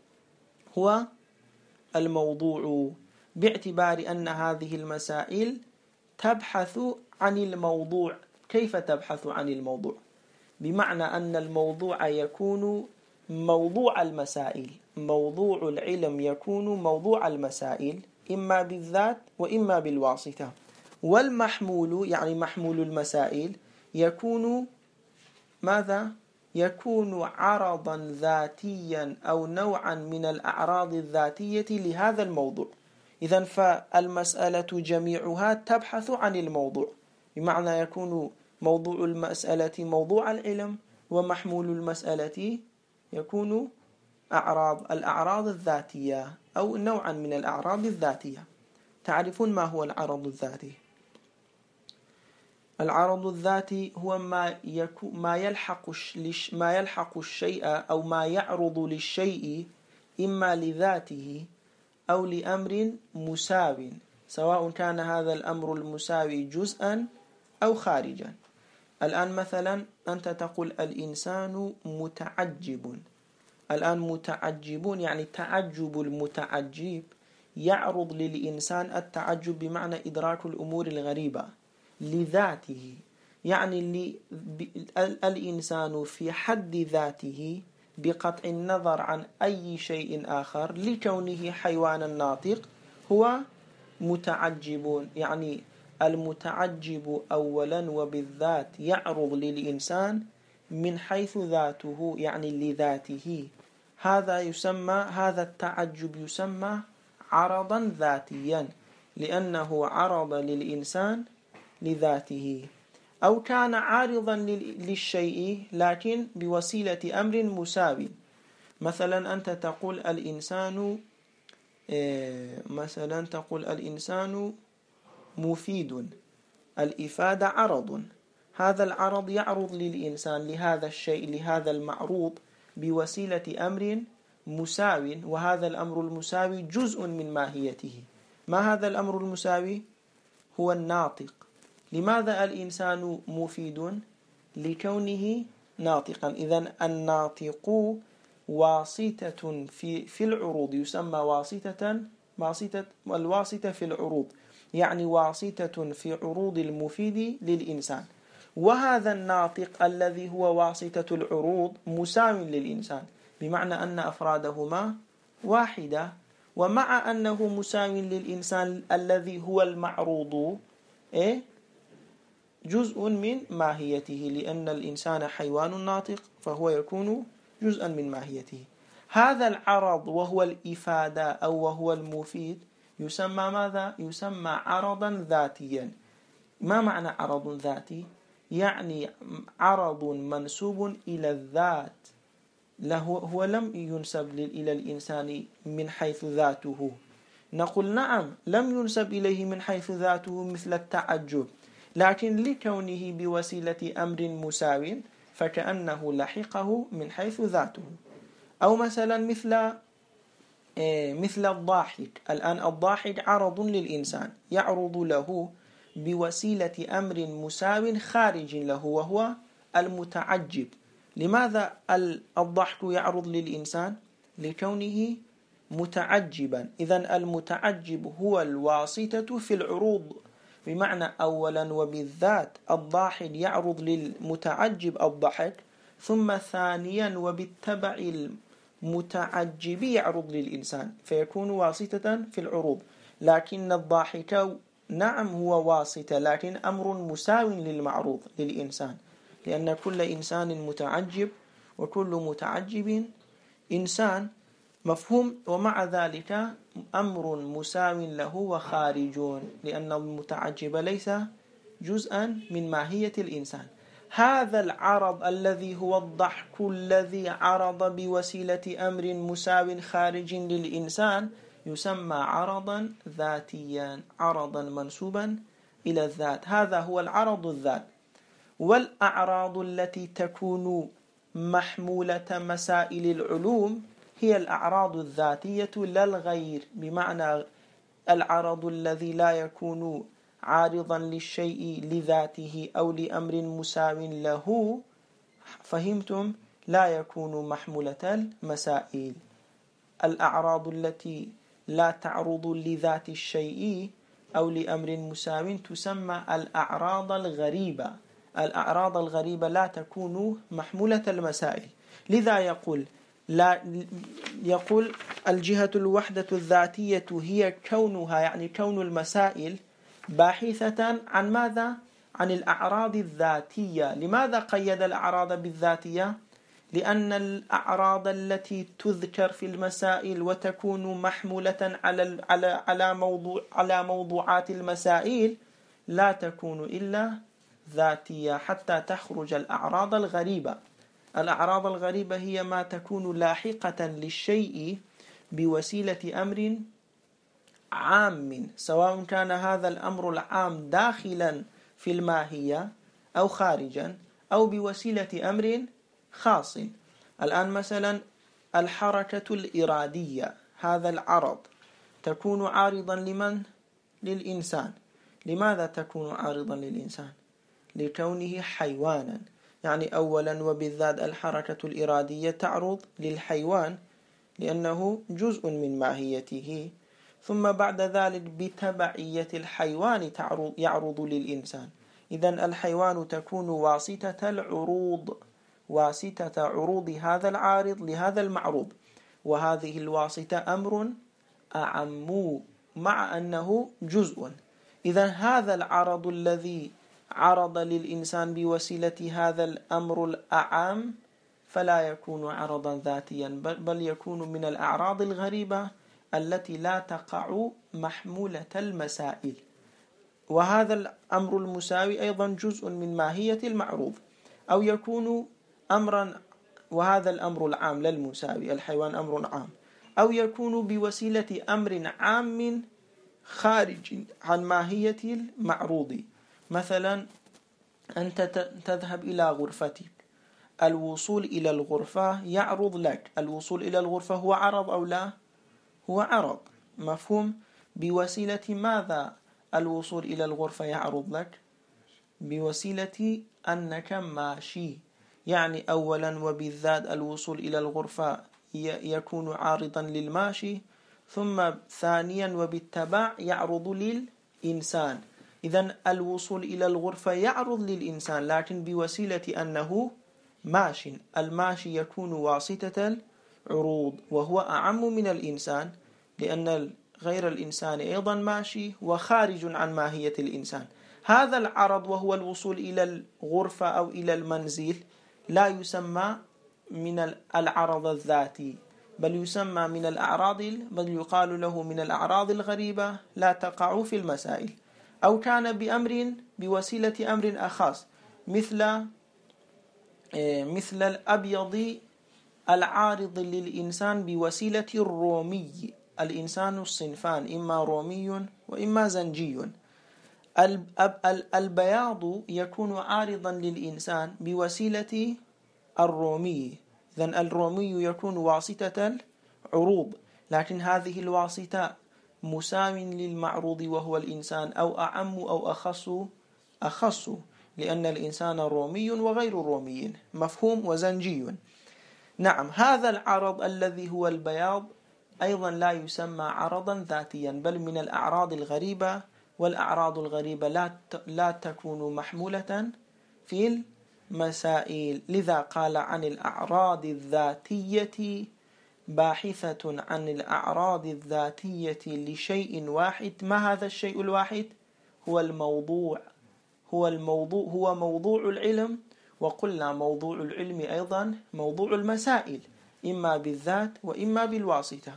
هو الموضوع، باعتبار أن هذه المسائل تبحث عن الموضوع. كيف تبحث عن الموضوع؟ بمعنى أن الموضوع يكون موضوع المسائل، موضوع العلم يكون موضوع المسائل إما بالذات وإما بالواسطة. والمحمول يعني محمول المسائل يكون ماذا؟ يكون عرضا ذاتيا أو نوعا من الأعراض الذاتية لهذا الموضوع. إذن فالمسألة جميعها تبحث عن الموضوع، بمعنى يكون موضوع المسألة موضوع العلم، ومحمول المسألة يكون الأعراض الذاتية أو نوعا من الأعراض الذاتية. تعرفون ما هو العرض الذاتي؟ العرض الذاتي هو ما يلحق الشيء أو ما يعرض للشيء إما لذاته أو لأمر مساو، سواء كان هذا الأمر المساوي جزءا أو خارجا. الآن مثلا أنت تقول الإنسان متعجب. الآن متعجبون يعني تعجب المتعجب يعرض للإنسان التعجب بمعنى إدراك الأمور الغريبة لذاته، يعني الإنسان في حد ذاته بقطع النظر عن أي شيء آخر لكونه حيوانا ناطق هو متعجب. يعني المتعجب أولا وبالذات يعرض للإنسان من حيث ذاته، يعني لذاته. هذا التعجب يسمى عرضا ذاتيا، لأنه عرض للإنسان لذاته. أو كان عارضا للشيء لكن بوسيلة أمر مساوي. مثلا أنت تقول الإنسان مفيد. الإفادة عرض، هذا العرض يعرض للإنسان لهذا الشيء، لهذا المعروض بوسيلة أمر مساو، وهذا الأمر المساوي جزء من ماهيته. ما هذا الأمر المساوي؟ هو الناطق. لماذا الإنسان مفيد؟ لكونه ناطقا. إذن الناطق واسطة في العروض، يسمى الواسطة في العروض، يعني واسطة في عروض المفيد للإنسان. وهذا الناطق الذي هو واسطة العروض مساو للإنسان، بمعنى أن أفرادهما واحدة. ومع أنه مساو للإنسان الذي هو المعروض جزء من ماهيته، لأن الإنسان حيوان ناطق فهو يكون جزءا من ماهيته. هذا العرض وهو الإفادة أو وهو المفيد يسمى ماذا؟ يسمى عرضا ذاتيا. ما معنى عرض ذاتي؟ يعني عرض منسوب إلى الذات، هو لم ينسب إلى الإنسان من حيث ذاته. نقول نعم، لم ينسب إليه من حيث ذاته مثل التعجب، لكن لكونه بوسيلة أمر مساو فكأنه لحقه من حيث ذاته. أو مثلا مثل الضاحك. الآن الضاحك عرض للإنسان، يعرض له بوسيلة أمر مساو خارج له وهو المتعجب. لماذا الضحك يعرض للإنسان؟ لكونه متعجبا. إذن المتعجب هو الواسطة في العروض، بمعنى أولا وبالذات الضاحك يعرض للمتعجب الضحك، ثم ثانيا وبالتبع المتعجب يعرض للإنسان، فيكون واسطة في العروض. لكن الضاحك نعم هو واسطة، لكن أمر مساو للمعروض للإنسان، لأن كل إنسان متعجب وكل متعجب إنسان، مفهوم. ومع ذلك أمر مساو له وخارج، لأن المتعجب ليس جزءا من ماهية الإنسان. هذا العرض الذي هو الضحك الذي عرض بوسيلة أمر مساو خارج للإنسان يسمى عرضا ذاتيا، عرضا منسوبا إلى الذات. هذا هو العرض الذات. والأعراض التي تكون محمولة مسائل العلوم هي الأعراض الذاتية لا الغير، بمعنى العرض الذي لا يكون عارضا للشيء لذاته أو لأمر مساو له، فهمتم؟ لا يكون محمولة المسائل. الأعراض التي لا تعرض لذات الشيء أو لأمر مساو تسمى الأعراض الغريبة. الأعراض الغريبة لا تكون محمولة المسائل. لذا يقول الجهة الوحدة الذاتية هي كونها، يعني كون المسائل باحثة عن ماذا؟ عن الأعراض الذاتية. لماذا قيد الأعراض بالذاتية؟ لأن الأعراض التي تذكر في المسائل وتكون محمولة على موضوعات المسائل لا تكون إلا ذاتية حتى تخرج الأعراض الغريبة. الأعراض الغريبة هي ما تكون لاحقة للشيء بوسيلة أمر عام، سواء كان هذا الأمر العام داخلا في الماهية أو خارجا، أو بوسيلة أمر خاص. الآن مثلا الحركة الإرادية، هذا العرض تكون عارضا لمن؟ للإنسان. لماذا تكون عارضا للإنسان؟ لكونه حيوانا. يعني أولا وبالذات الحركة الإرادية تعرض للحيوان لأنه جزء من ماهيته، ثم بعد ذلك بتبعية الحيوان يعرض للإنسان. إذن الحيوان تكون واسطة العروض، واسطة عروض هذا العارض لهذا المعروض، وهذه الواسطة أمر أعم مع أنه جزء. إذن هذا العرض الذي عرض للإنسان بوسيلة هذا الأمر الأعم فلا يكون عرضا ذاتيا، بل يكون من الأعراض الغريبة التي لا تقع محمولة المسائل. وهذا الأمر المساوي أيضا جزء من ماهية المعروض، أو يكون أمرا، وهذا الأمر العام للمساوي الحيوان أمر عام، أو يكون بوسيلة أمر عام خارج عن ماهية المعروض. مثلا أنت تذهب إلى غرفتك، الوصول إلى الغرفة يعرض لك. الوصول إلى الغرفة هو عرض أو لا؟ هو عرض، مفهوم. بوسيلة ماذا الوصول إلى الغرفة يعرض لك؟ بوسيلة أنك ماشي. يعني أولا وبالذات الوصول إلى الغرفة يكون عارضا للماشي، ثم ثانيا وبالتبع يعرض للإنسان. إذن الوصول إلى الغرفة يعرض للإنسان لكن بوسيلة أنه ماشي. الماشي يكون واسطة العروض وهو أعم من الإنسان، لأن غير الإنسان أيضا ماشي وخارج عن ماهية الإنسان. هذا العرض وهو الوصول إلى الغرفة أو إلى المنزل لا يسمى من العرض الذاتي، بل يسمى من الأعراض، بل يقال له من الأعراض الغريبة لا تقع في المسائل. أو كان بأمر بوسيلة أمر أخص، مثل الأبيض العارض للإنسان بوسيلة الرومي. الإنسان الصنفان، إما رومي وإما زنجي. البياض يكون عارضا للإنسان بوسيلة الرومي. إذن الرومي يكون واسطة العروض، لكن هذه الواسطة مساو للمعروض وهو الإنسان، أو أعم أو أخص. لأن الإنسان رومي وغير رومي، مفهوم، وزنجي. نعم، هذا العرض الذي هو البياض أيضا لا يسمى عرضا ذاتيا، بل من الأعراض الغريبة، والأعراض الغريبة لا تكون محمولة في المسائل. لذا قال عن الأعراض الذاتية باحثة عن الأعراض الذاتية لشيء واحد. ما هذا الشيء الواحد؟ هو الموضوع، هو موضوع العلم. وقلنا موضوع العلم أيضا موضوع المسائل، إما بالذات وإما بالواسطة.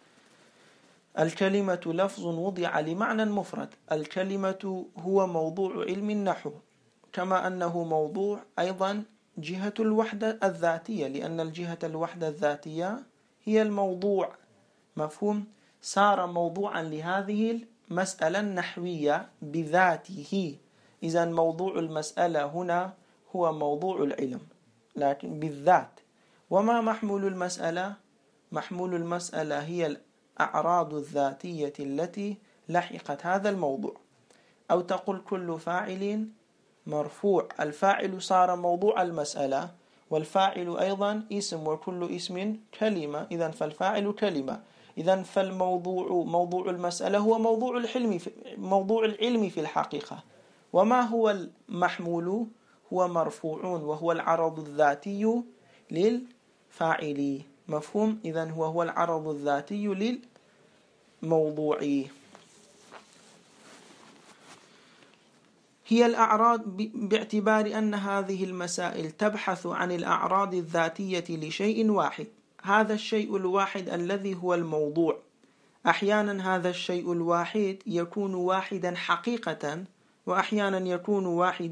الكلمة لفظ وضع لمعنى مفرد. الكلمة هو موضوع علم النحو، كما أنه موضوع أيضا جهة الوحدة الذاتية، لأن الجهة الوحدة الذاتية هي الموضوع، مفهوم. صار موضوعا لهذه المسألة النحوية بذاته. إذن موضوع المسألة هنا هو موضوع العلم، لكن بالذات. وما محمول المسألة؟ محمول المسألة هي الأعراض الذاتية التي لحقت هذا الموضوع. أو تقول كل فاعل مرفوع. الفاعل صار موضوع المسألة، والفاعل أيضا اسم، وكل اسم كلمة، إذن فالفاعل كلمة. إذن فالموضوع، موضوع المسألة هو موضوع العلم في الحقيقة. وما هو المحمول؟ هو مرفوع، وهو العرض الذاتي للفاعل، مفهوم. إذن هو العرض الذاتي للموضوع. هي الأعراض باعتبار أن هذه المسائل تبحث عن الأعراض الذاتية لشيء واحد. هذا الشيء الواحد الذي هو الموضوع. أحيانا هذا الشيء الواحد يكون واحدا حقيقة، وأحيانا يكون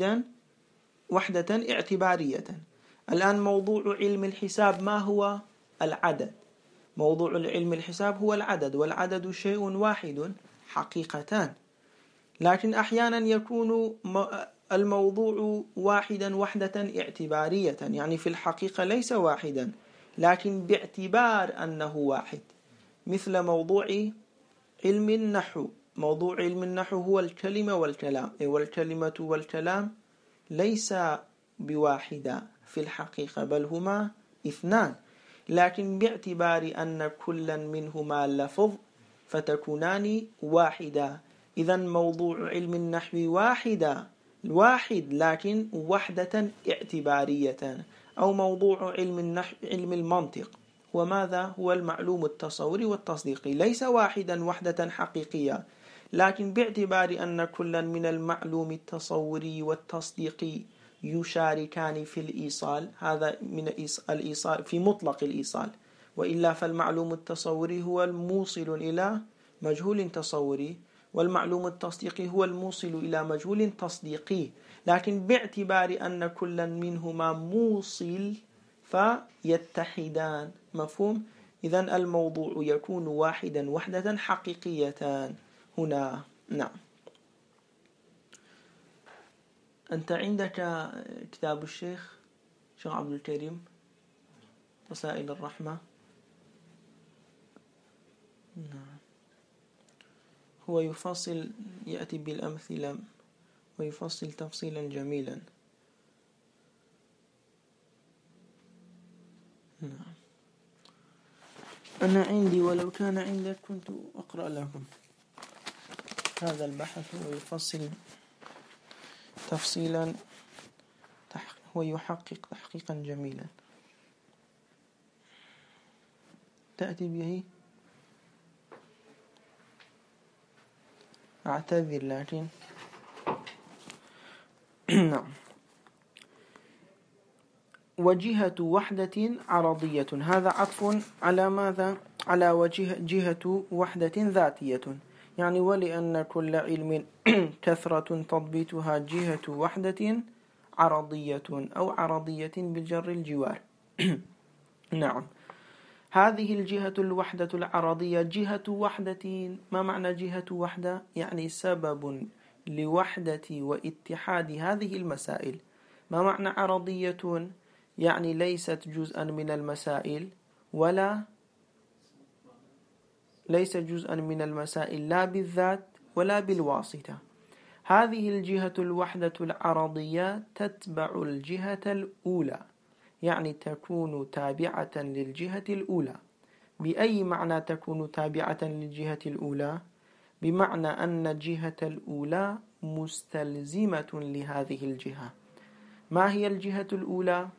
وحدة اعتبارية. الآن موضوع علم الحساب ما هو؟ العدد. موضوع علم الحساب هو العدد، والعدد شيء واحد حقيقتان. لكن أحيانا يكون الموضوع واحدا وحدة اعتبارية، يعني في الحقيقة ليس واحدا، لكن باعتبار أنه واحد. مثل موضوع علم النحو. موضوع علم النحو هو الكلمة والكلام، والكلمة والكلام ليس بواحدة في الحقيقة، بل هما اثنان، لكن باعتبار أن كل منهما لفظ فتكونان واحدة. إذن موضوع علم النحو واحد لكن وحدة اعتبارية. أو موضوع علم المنطق هو ماذا؟ هو المعلوم التصوري والتصديقي، ليس واحدا وحدة حقيقية، لكن باعتبار أن كل من المعلوم التصوري والتصديقي يشاركان في الإيصال. هذا من الإيصال في مطلق الإيصال، وإلا فالمعلوم التصوري هو الموصل إلى مجهول تصوري، والمعلوم التصديقي هو الموصل إلى مجهول تصديقي. لكن باعتبار أن كل منهما موصل فيتحدان، مفهوم. إذن الموضوع يكون واحدا وحدة حقيقية هنا. نعم. أنت عندك كتاب الشيخ عبد الكريم رسائل الرحمة؟ نعم. هو يفصل، يأتي بالأمثلة ويفصل تفصيلا جميلا. نعم. أنا عندي، ولو كان عندك كنت أقرأ لكم هذا البحث. هو يفصل تفصيلا، هو يحقق تحقيقا جميلا. تأتي به، أعتذر لكن نعم. وجهة وحدة عرضية، هذا عطف على ماذا؟ على جهة وحدة ذاتية، يعني ولأن كل علم كثرة تضبطها جهة وحدة عرضية أو عرضية بالجر الجوار. نعم. هذه الجهة الوحدة العرضية جهة وحدة. ما معنى جهة وحدة؟ يعني سبب لوحدة واتحاد هذه المسائل. ما معنى عرضية؟ يعني ليست جزءا من المسائل، ولا ليس جزءا من المسائل لا بالذات ولا بالواسطة. هذه الجهة الوحدة العرضية تتبع الجهة الأولى، يعني تكون تابعة للجهة الأولى. بأي معنى تكون تابعة للجهة الأولى؟ بمعنى أن الجهة الأولى مستلزمة لهذه الجهة. ما هي الجهة الأولى؟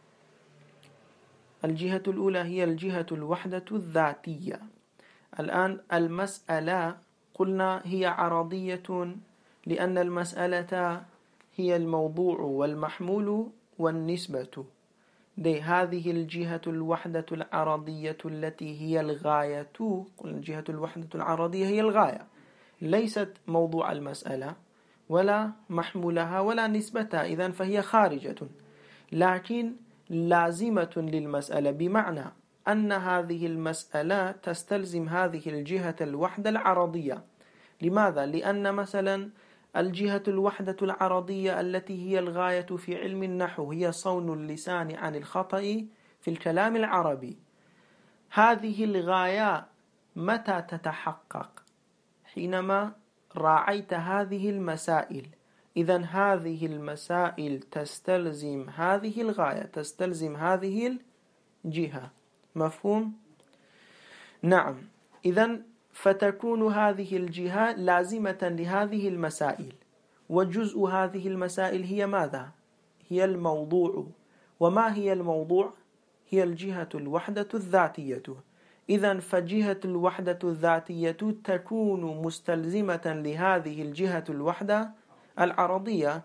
الجهة الأولى هي الجهة الوحدة الذاتية. الآن المسألة قلنا هي عرضية لأن المسألة هي الموضوع والمحمول والنسبة. هذه الجهة الوحدة العرضية التي هي الغاية، الجهة الوحدة العرضية هي الغاية، ليست موضوع المسألة ولا محمولها ولا نسبتها، إذن فهي خارجة، لكن لازمة للمسألة، بمعنى أن هذه المسألة تستلزم هذه الجهة الوحدة العرضية. لماذا؟ لأن مثلا الجهة الوحدة العرضية التي هي الغاية في علم النحو هي صون اللسان عن الخطأ في الكلام العربي. هذه الغاية متى تتحقق؟ حينما راعيت هذه المسائل. إذن هذه المسائل تستلزم هذه الغاية، تستلزم هذه الجهة. مفهوم؟ نعم. إذن فتكون هذه الجهة لازمة لهذه المسائل، وجزء هذه المسائل هي ماذا؟ هي الموضوع. وما هي الموضوع؟ هي الجهة الوحدة الذاتية. إذن فجهة الوحدة الذاتية تكون مستلزمة لهذه الجهة الوحدة العرضية،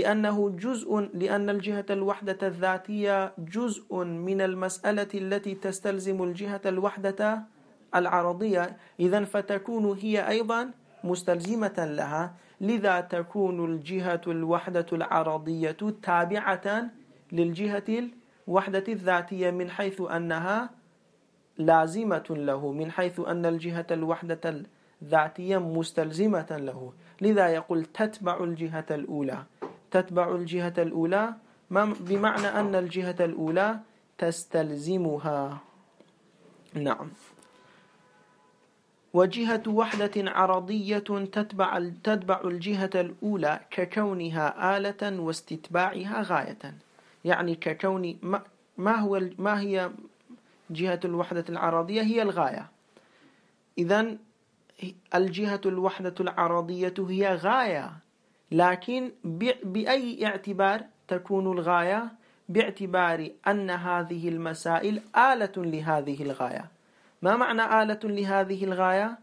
لأن الجهة الوحدة الذاتية جزء من المسألة التي تستلزم الجهة الوحدة العرضية. إذن فتكون هي أيضا مستلزمة لها، لذا تكون الجهة الوحدة العرضية تابعة للجهة الوحدة الذاتية من حيث أنها لازمة له، من حيث أن الجهة الوحدة الذاتية مستلزمة له. لذا يقول تتبع الجهة الأولى. تتبع الجهة الأولى بمعنى أن الجهة الأولى تستلزمها. نعم. وجهة وحدة عرضية تتبع الجهة الأولى ككونها آلة واستتباعها غاية. يعني ككون ما هي جهة الوحدة العرضية؟ هي الغاية. إذن الجهة الوحدة العرضية هي غاية، لكن بأي اعتبار تكون الغاية؟ باعتبار أن هذه المسائل آلة لهذه الغاية. ما معنى آلة لهذه الغاية؟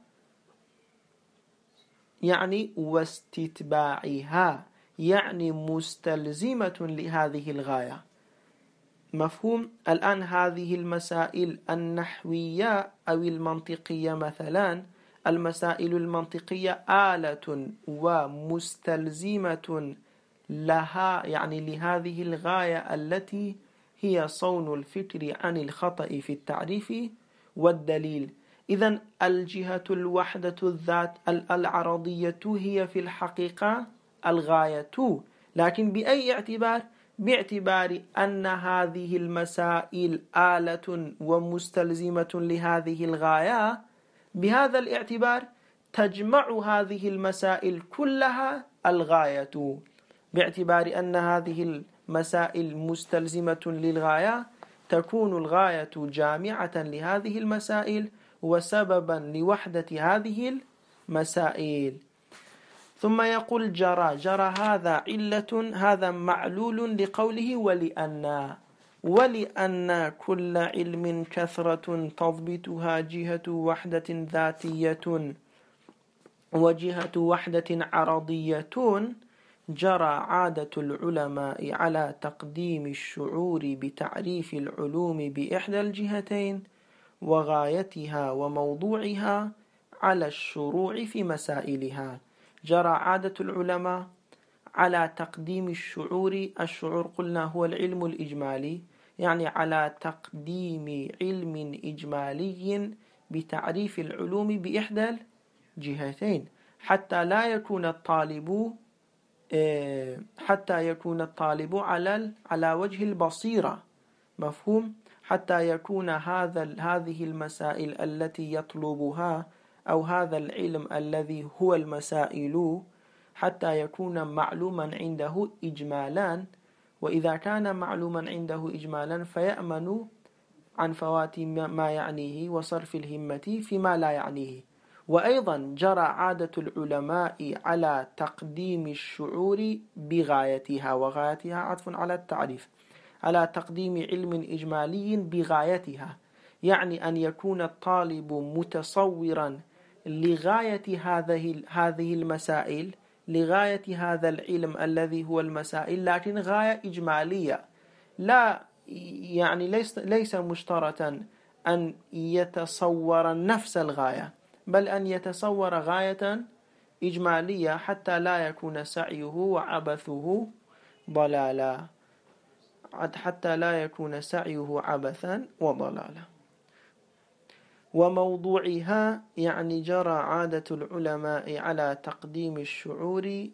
يعني واستتباعها، يعني مستلزمة لهذه الغاية. مفهوم؟ الآن هذه المسائل النحوية أو المنطقية مثلا، المسائل المنطقية آلة ومستلزمة لها، يعني لهذه الغاية التي هي صون الفكر عن الخطأ في التعريف والدليل. إذن الجهة الوحدة الذات العرضية هي في الحقيقة الغاية، لكن بأي اعتبار؟ باعتبار أن هذه المسائل آلة ومستلزمة لهذه الغاية. بهذا الاعتبار تجمع هذه المسائل كلها الغاية، باعتبار أن هذه المسائل مستلزمة للغاية، تكون الغاية جامعة لهذه المسائل وسببا لوحدة هذه المسائل. ثم يقول جرى هذا علة، هذا معلول لقوله ولأن كل علم كثرة تضبطها جهة وحدة ذاتية وجهة وحدة عرضية، جرى عادة العلماء على تقديم الشعور بتعريف العلوم بإحدى الجهتين وغايتها وموضوعها على الشروع في مسائلها. جرى عادة العلماء على تقديم الشعور. الشعور قلنا هو العلم الإجمالي، يعني على تقديم علم إجمالي بتعريف العلوم بإحدى الجهتين، حتى يكون الطالب على وجه البصيرة. مفهوم؟ حتى يكون هذه المسائل التي يطلبها أو هذا العلم الذي هو المسائل حتى يكون معلوما عنده إجمالا، وإذا كان معلوما عنده إجمالا فيأمن عن فوات ما يعنيه وصرف الهمة فيما لا يعنيه. وأيضا جرى عادة العلماء على تقديم الشعور بغايتها، وغايتها عطف على التعريف، على تقديم علم إجمالي بغايتها، يعني أن يكون الطالب متصورا لغاية هذه المسائل، لغاية هذا العلم الذي هو المسائل، لكن غاية إجمالية، لا يعني ليس مشترطا أن يتصور نفس الغاية، بل أن يتصور غاية إجمالية حتى لا يكون سعيه وعبثه ضلالا، حتى لا يكون سعيه عبثا وضلالا. وموضوعها يعني جرى عادة العلماء على تقديم الشعور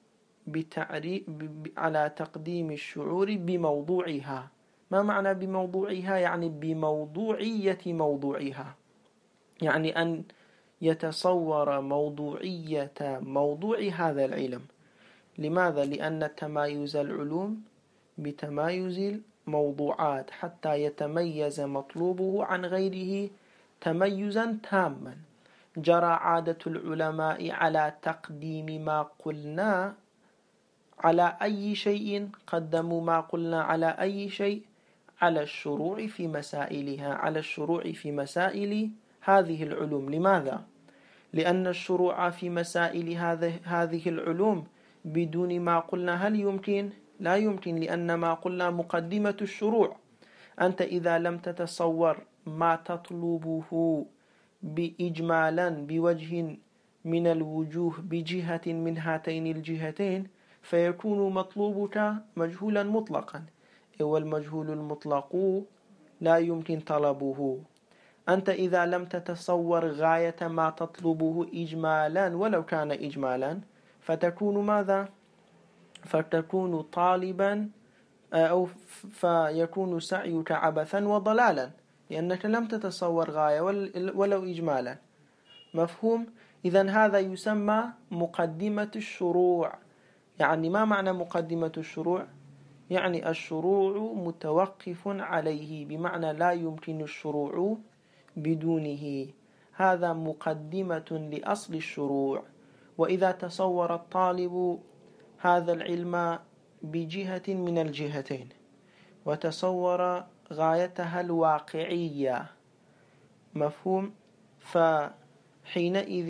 على تقديم الشعور بموضوعها. ما معنى بموضوعها؟ يعني بموضوعية موضوعها، يعني أن يتصور موضوعية موضوع هذا العلم. لماذا؟ لأن تمايز العلوم بتمايز الموضوعات حتى يتميز مطلوبه عن غيره تميزا تاما. جرى عادة العلماء على تقديم ما قلنا على أي شيء، قدموا ما قلنا على أي شيء، على الشروع في مسائلها، على الشروع في مسائل هذه العلوم. لماذا؟ لأن الشروع في مسائل هذه العلوم بدون ما قلنا هل يمكن؟ لا يمكن، لأن ما قلنا مقدمة الشروع. أنت إذا لم تتصور ما تطلبه بإجمالا بوجه من الوجوه بجهة من هاتين الجهتين فيكون مطلوبك مجهولا مطلقا، والمجهول المطلق لا يمكن طلبه. أنت إذا لم تتصور غاية ما تطلبه إجمالا ولو كان إجمالا فتكون ماذا؟ فتكون طالبا أو فيكون سعيك عبثا وضلالا، لأنك لم تتصور غاية ولو إجمالا. مفهوم؟ إذن هذا يسمى مقدمة الشروع. يعني ما معنى مقدمة الشروع؟ يعني الشروع متوقف عليه، بمعنى لا يمكن الشروع بدونه. هذا مقدمة لأصل الشروع. وإذا تصور الطالب هذا العلم بجهة من الجهتين وتصور غايتها الواقعية، مفهوم؟ فحينئذ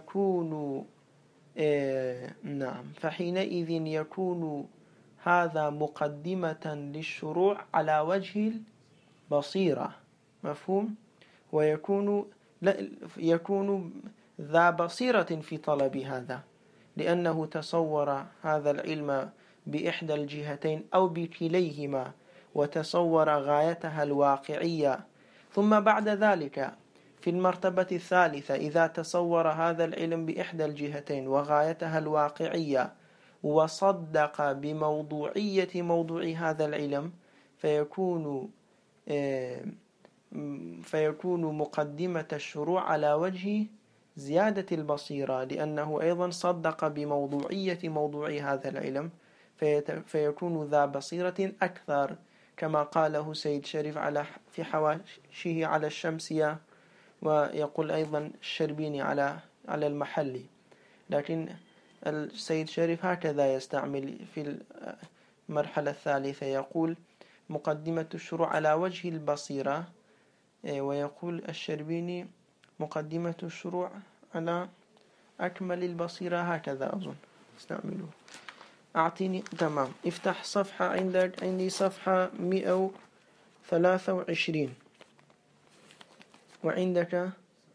يكون هذا مقدمة للشروع على وجه البصيرة، مفهوم؟ يكون ذا بصيرة في طلب هذا، لأنه تصور هذا العلم بإحدى الجهتين أو بكليهما وتصور غايتها الواقعية. ثم بعد ذلك في المرتبة الثالثة إذا تصور هذا العلم بإحدى الجهتين وغايتها الواقعية وصدق بموضوعية موضوع هذا العلم فيكون مقدمة الشروع على وجه زيادة البصيرة، لأنه أيضا صدق بموضوعية موضوع هذا العلم فيكون ذا بصيرة أكثر، كما قاله سيد شريف في حواشيه على الشمسية، ويقول أيضا الشربيني على المحلي. لكن السيد شريف هكذا يستعمل في المرحلة الثالثة، يقول مقدمة الشروع على وجه البصيرة، ويقول الشربيني مقدمة الشروع على أكمل البصيرة، هكذا أظن استعملوه. أعطيني تمام. افتح صفحة عندي صفحة 123 وعندك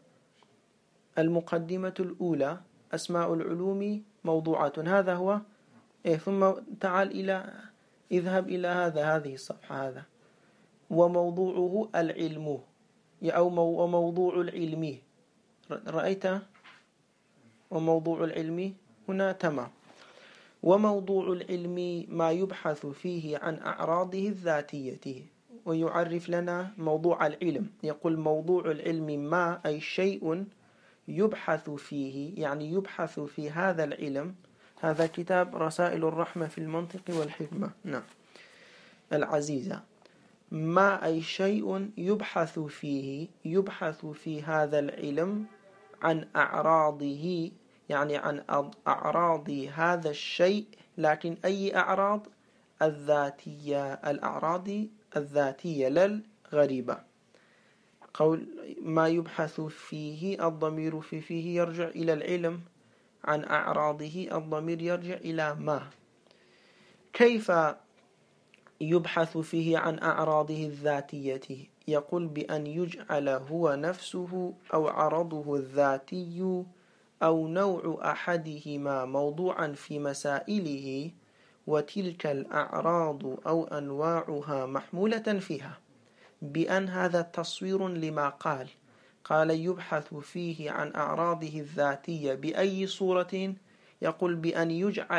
المقدمة الأولى أسماء العلوم موضوعات، هذا هو ثم تعال اذهب إلى هذه الصفحة، هذا وموضوعه العلم وموضوع العلم، رأيت؟ وموضوع العلم هنا تمام. وموضوع العلم ما يبحث فيه عن أعراضه الذاتية، ويعرف لنا موضوع العلم. يقول موضوع العلم ما أي شيء يبحث فيه، يعني يبحث في هذا العلم هذا كتاب رسائل الرحمة في المنطق والحكمة. نعم. العزيزة، ما أي شيء يبحث في هذا العلم عن أعراضه، يعني عن أعراض هذا الشيء، لكن أي أعراض؟ الذاتية، الأعراض الذاتية لا الغريبة. قول ما يبحث فيه، الضمير فيه يرجع إلى العلم، عن أعراضه الضمير يرجع إلى ما. كيف يبحث فيه عن أعراضه الذاتية؟ يقول بأن يجعل هو نفسه أو عرضه الذاتي أو نوع أحدهما موضوعا في مسائله، وتلك الأعراض أو أنواعها محمولة فيها. بأن هذا تصوير لما قال يبحث فيه عن أعراضه الذاتية بأي صورة؟ يقول بأن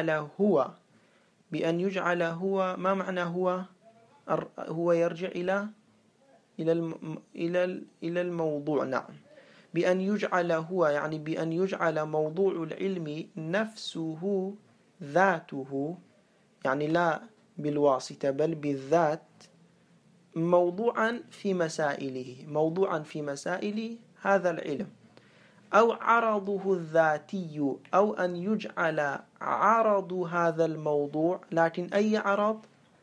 يجعل هو ما معنى هو؟ هو يرجع إلى الموضوع. نعم. بأن يجعل هو، يعني بأن يجعل موضوع العلم نفسه ذاته، يعني لا بالواسطة بل بالذات، موضوعا في مسائل هذا العلم، أو عرضه الذاتي، أو أن يجعل عرض هذا الموضوع، لكن أي عرض؟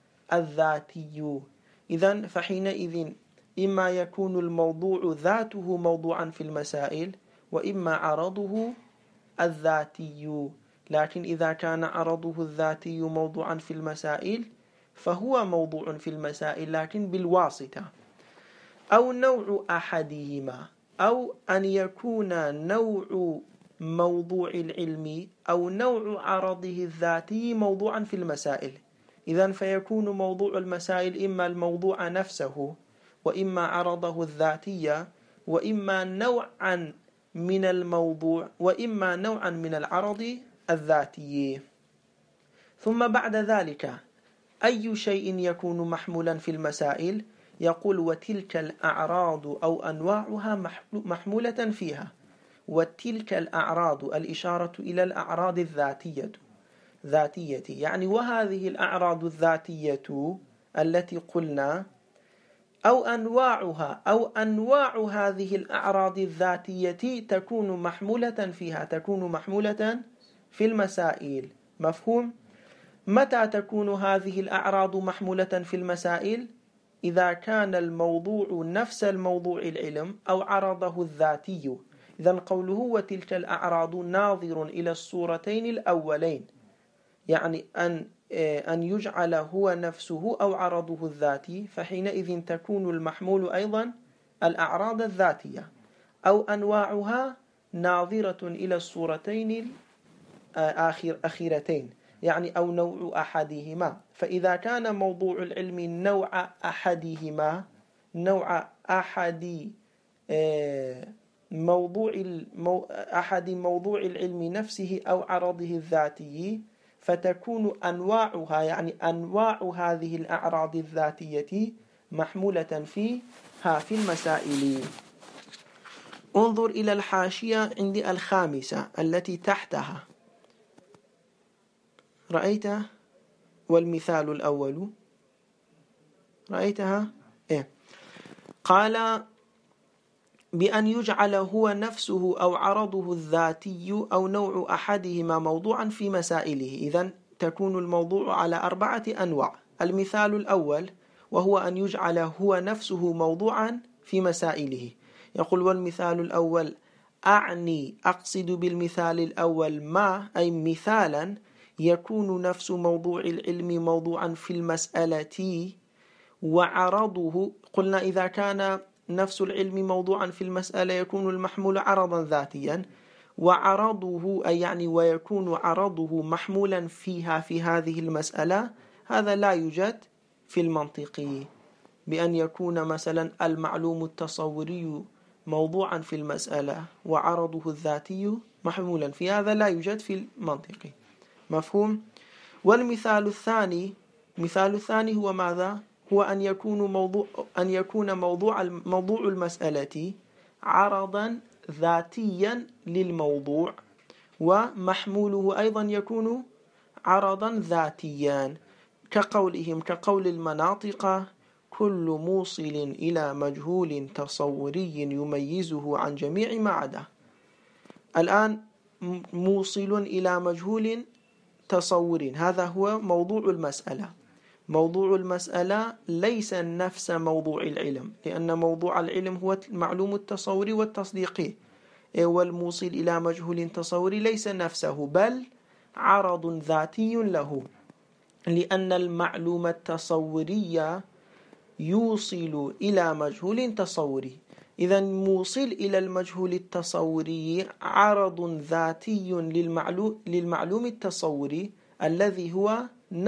الذاتي. إذن فحينئذ إما يكون الموضوع ذاته موضوعا في المسائل، وإما عرضه الذاتي. لكن إذا كان عرضه الذاتي موضوعا في المسائل فهو موضوع في المسائل لكن بالواسطة. أو نوع أحدهما، أو أن يكون نوع موضوع العلم أو نوع عرضه الذاتي موضوعا في المسائل. إذن فيكون موضوع المسائل إما الموضوع نفسه، وإما عرضه الذاتية، وإما نوعا من الموضوع، وإما نوعا من العرض الذاتي. ثم بعد ذلك أي شيء يكون محمولا في المسائل؟ يقول وتلك الأعراض أو أنواعها محمولة فيها. وتلك الأعراض الإشارة إلى الأعراض ذاتية، يعني وهذه الأعراض الذاتية التي قلنا، أو أنواعها، أو أنواع هذه الأعراض الذاتية تكون محمولة فيها، تكون محمولة في المسائل. مفهوم؟ متى تكون هذه الأعراض محمولة في المسائل؟ إذا كان الموضوع نفس الموضوع العلم أو عرضه الذاتي. إذن قوله وتلك الأعراض ناظر إلى الصورتين الأولين، يعني أن يجعل هو نفسه أو عرضه الذاتي، فحينئذ تكون المحمول أيضا الأعراض الذاتية، أو أنواعها ناظرة إلى الصورتين الأخيرتين، يعني أو نوع أحدهما. فإذا كان موضوع العلم نوع أحدهما، نوع أحد موضوع العلم نفسه أو عرضه الذاتي، فتكون أنواعها، يعني أنواع هذه الأعراض الذاتية محمولة فيها في المسائل. انظر إلى الحاشية عند الخامسة التي تحتها، رأيتها؟ والمثال الأول رأيتها؟ قال بأن يجعل هو نفسه أو عرضه الذاتي أو نوع أحدهما موضوعا في مسائله. إذن تكون الموضوع على 4 أنواع. المثال الأول وهو أن يجعل هو نفسه موضوعا في مسائله. يقول والمثال الأول أقصد بالمثال الأول ما، أي مثالا يكون نفس موضوع العلم موضوعا في المسألة، وعرضه، قلنا إذا كان نفس العلم موضوعا في المسألة يكون المحمول عرضا ذاتيا، وعرضه أي يعني ويكون عرضه محمولا فيها في هذه المسألة. هذا لا يوجد في المنطق، بأن يكون مثلا المعلوم التصوري موضوعا في المسألة وعرضه الذاتي محمولا في هذا، لا يوجد في المنطق. مفهوم؟ والمثال الثاني هو ماذا؟ هو أن يكون موضوع المسألة عرضا ذاتيا للموضوع، ومحموله أيضا يكون عرضا ذاتيا، كقول المناطق: كل موصل إلى مجهول تصوري يميزه عن جميع ما عداه. الآن موصل إلى مجهول تصور، هذا هو موضوع المسألة. موضوع المسألة ليس نفس موضوع العلم، لأن موضوع العلم هو المعلوم التصوري والتصديقي، والموصل إلى مجهول تصوري ليس نفسه، بل عرض ذاتي له، لأن المعلوم التصوري يوصل إلى مجهول تصوري. إذا موصل إلى المجهول التصوري عرض ذاتي للمعلوم التصوري الذي هو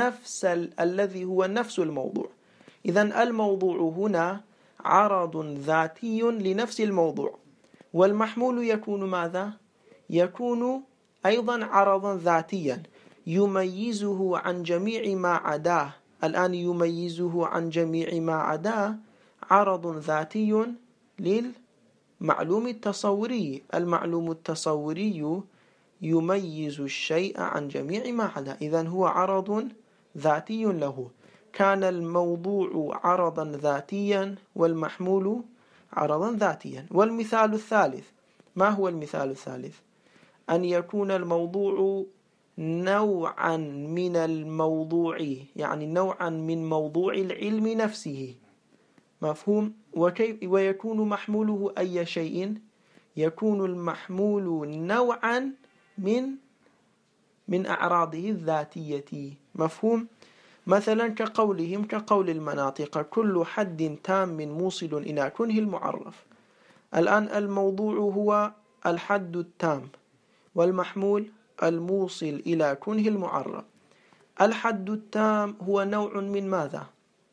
نفس الموضوع. إذا الموضوع هنا عرض ذاتي لنفس الموضوع، والمحمول يكون ماذا؟ يكون أيضا عرضا ذاتيا يميزه عن جميع ما عداه. الآن يميزه عن جميع ما عداه عرض ذاتي للمعلوم التصوري. المعلوم التصوري يميز الشيء عن جميع ما عداه، إذن هو عرض ذاتي له. كان الموضوع عرضا ذاتيا والمحمول عرضا ذاتيا. والمثال الثالث، ما هو المثال الثالث؟ أن يكون الموضوع نوعا من الموضوع، يعني نوعا من موضوع العلم نفسه، مفهوم؟ ويكون محموله أي شيء؟ يكون المحمول نوعا من أعراضه الذاتية، مفهوم؟ مثلا كقول المناطق: كل حد تام موصل إلى كنه المعرف. الآن الموضوع هو الحد التام، والمحمول الموصل إلى كنه المعرف. الحد التام هو نوع من ماذا؟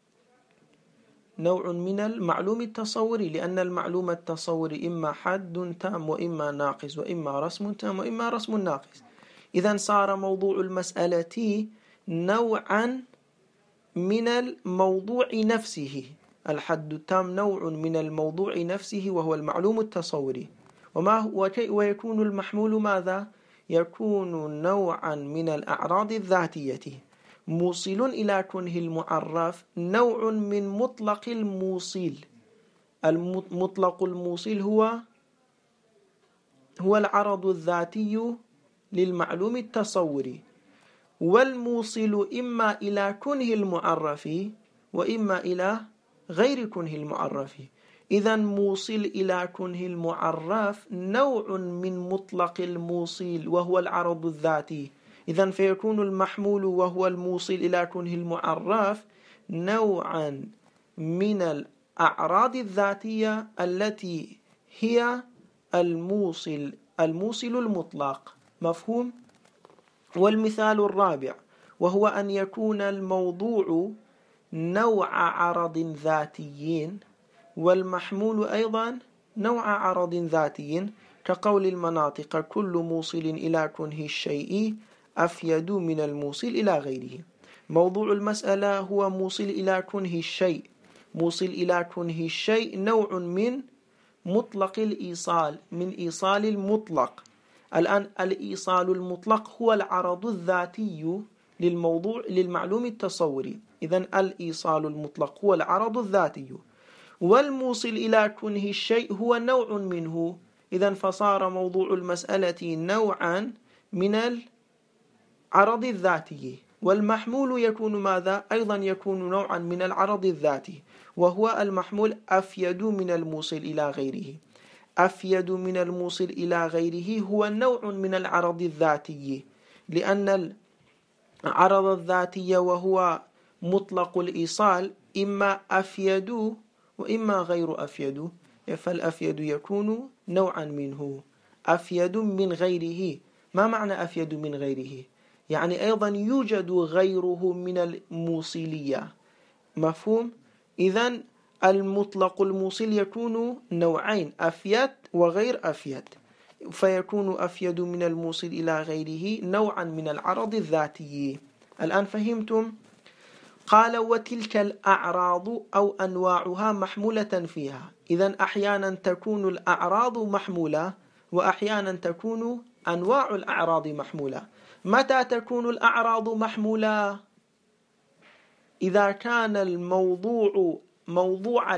نوع من المعلوم التصوري، لأن المعلوم التصوري إما حد تام وإما ناقص، وإما رسم تام وإما رسم ناقص. إذن صار موضوع المسألة نوعا من الموضوع نفسه. الحد التام نوع من الموضوع نفسه وهو المعلوم التصوري. ويكون المحمول ماذا؟ يكون نوعا من الأعراض الذاتية موصل إلى كنه المعرف، نوع من مطلق الموصل. المطلق الموصل هو العرض الذاتي للمعلوم التصوري، والموصل إما إلى كنه المعرف وإما إلى غير كنه المعرف. إذن موصل إلى كنه المعرف نوع من مطلق الموصل وهو العرض الذاتي. إذن فيكون المحمول وهو الموصل إلى كنه المعرف نوعا من الأعراض الذاتية التي هي الموصل المطلق، مفهوم؟ والمثال الرابع وهو أن يكون الموضوع نوع عرض ذاتي والمحمول أيضا نوع عرض ذاتي، كقول المناطق: كل موصل إلى كنه الشيء أفيد من الموصل إلى غيره. موضوع المسألة هو موصل إلى كنه الشيء. موصل إلى كنه الشيء نوع من مطلق الإيصال، من إيصال المطلق. الآن الإيصال المطلق هو العرض الذاتي للمعلوم التصوري. إذن الإيصال المطلق هو العرض الذاتي، والموصل إلى كنه الشيء هو نوع منه. إذن فصار موضوع المسألة نوعا من العرض الذاتي، والمحمول يكون ماذا؟ أيضا يكون نوعا من العرض الذاتي، وهو المحمول أفيد من الموصل إلى غيره. أفيد من الموصل إلى غيره هو نوع من العرض الذاتي، لأن العرض الذاتي وهو مطلق الإيصال إما أفيد وإما غير أفيد، فالأفيد يكون نوعا منه. أفيد من غيره، ما معنى أفيد من غيره؟ يعني أيضا يوجد غيره من الموصلية، مفهوم؟ إذن المطلق الموصل يكون نوعين: أفيد وغير أفيد، فيكون أفيد من الموصل إلى غيره نوعا من العرض الذاتي. الآن فهمتم؟ قال: وتلك الأعراض أو أنواعها محمولة فيها. إذن أحيانا تكون الأعراض محمولة، وأحيانا تكون أنواع الأعراض محمولة. متى تكون الأعراض محمولة؟ إذا كان الموضوع موضوع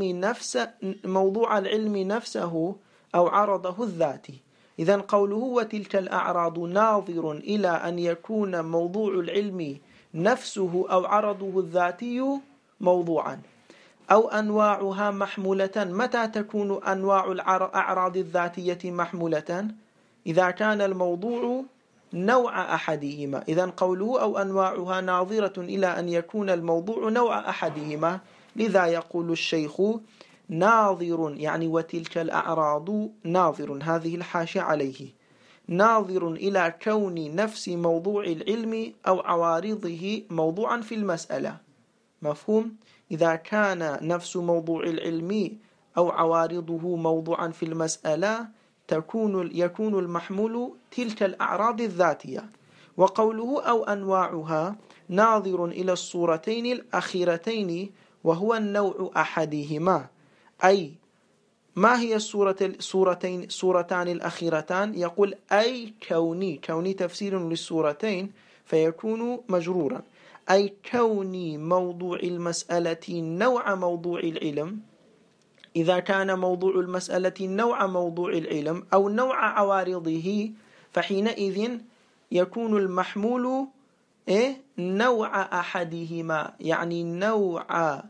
العلم نفسه أو عرضه الذاتي. إذن قوله وتلك الأعراض ناظر إلى أن يكون موضوع العلم نفسه أو عرضه الذاتي موضوعا أو أنواعها محمولة. متى تكون أنواع الأعراض الذاتية محمولة؟ إذا كان الموضوع نوع أحدهما. إذن قوله أو أنواعها ناظرة إلى أن يكون الموضوع نوع أحدهما، لذا يقول الشيخ ناظر يعني وتلك الأعراض ناظر، هذه الحاشية عليه، ناظر إلى كون نفس موضوع العلم أو عوارضه موضوعا في المسألة. مفهوم؟ إذا كان نفس موضوع العلم أو عوارضه موضوعا في المسألة يكون المحمول تلك الأعراض الذاتية. وقوله أو أنواعها ناظر إلى الصورتين الأخيرتين وهو النوع أحدهما. أي ما هي الصورتان الأخيرتان؟ يقول أي كوني تفسير للصورتين فيكون مجرورا، أي كوني موضوع المسألة نوع موضوع العلم. إذا كان موضوع المسألة نوع موضوع العلم أو نوع عوارضه فحينئذ يكون المحمول نوع أحدهما، يعني نوع،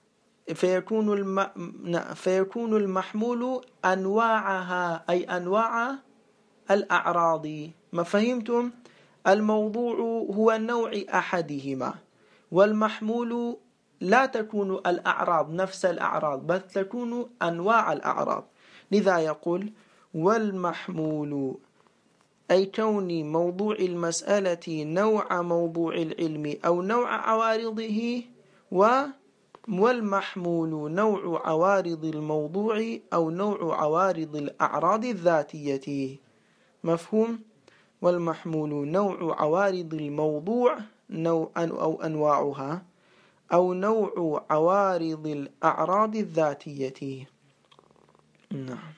فيكون المحمول أنواعها أي أنواع الأعراض. ما فهمتم؟ الموضوع هو نوع أحدهما، والمحمول لا تكون الأعراض نفس الأعراض بل تكون أنواع الأعراض. لذا يقول والمحمول أي كون موضوع المسألة نوع موضوع العلم أو نوع عوارضه، والمحمول نوع عوارض الموضوع أو نوع عوارض الأعراض الذاتية. مفهوم؟ والمحمول نوع عوارض الموضوع أو أنواعها أو نوع عوارض الأعراض الذاتية. نعم.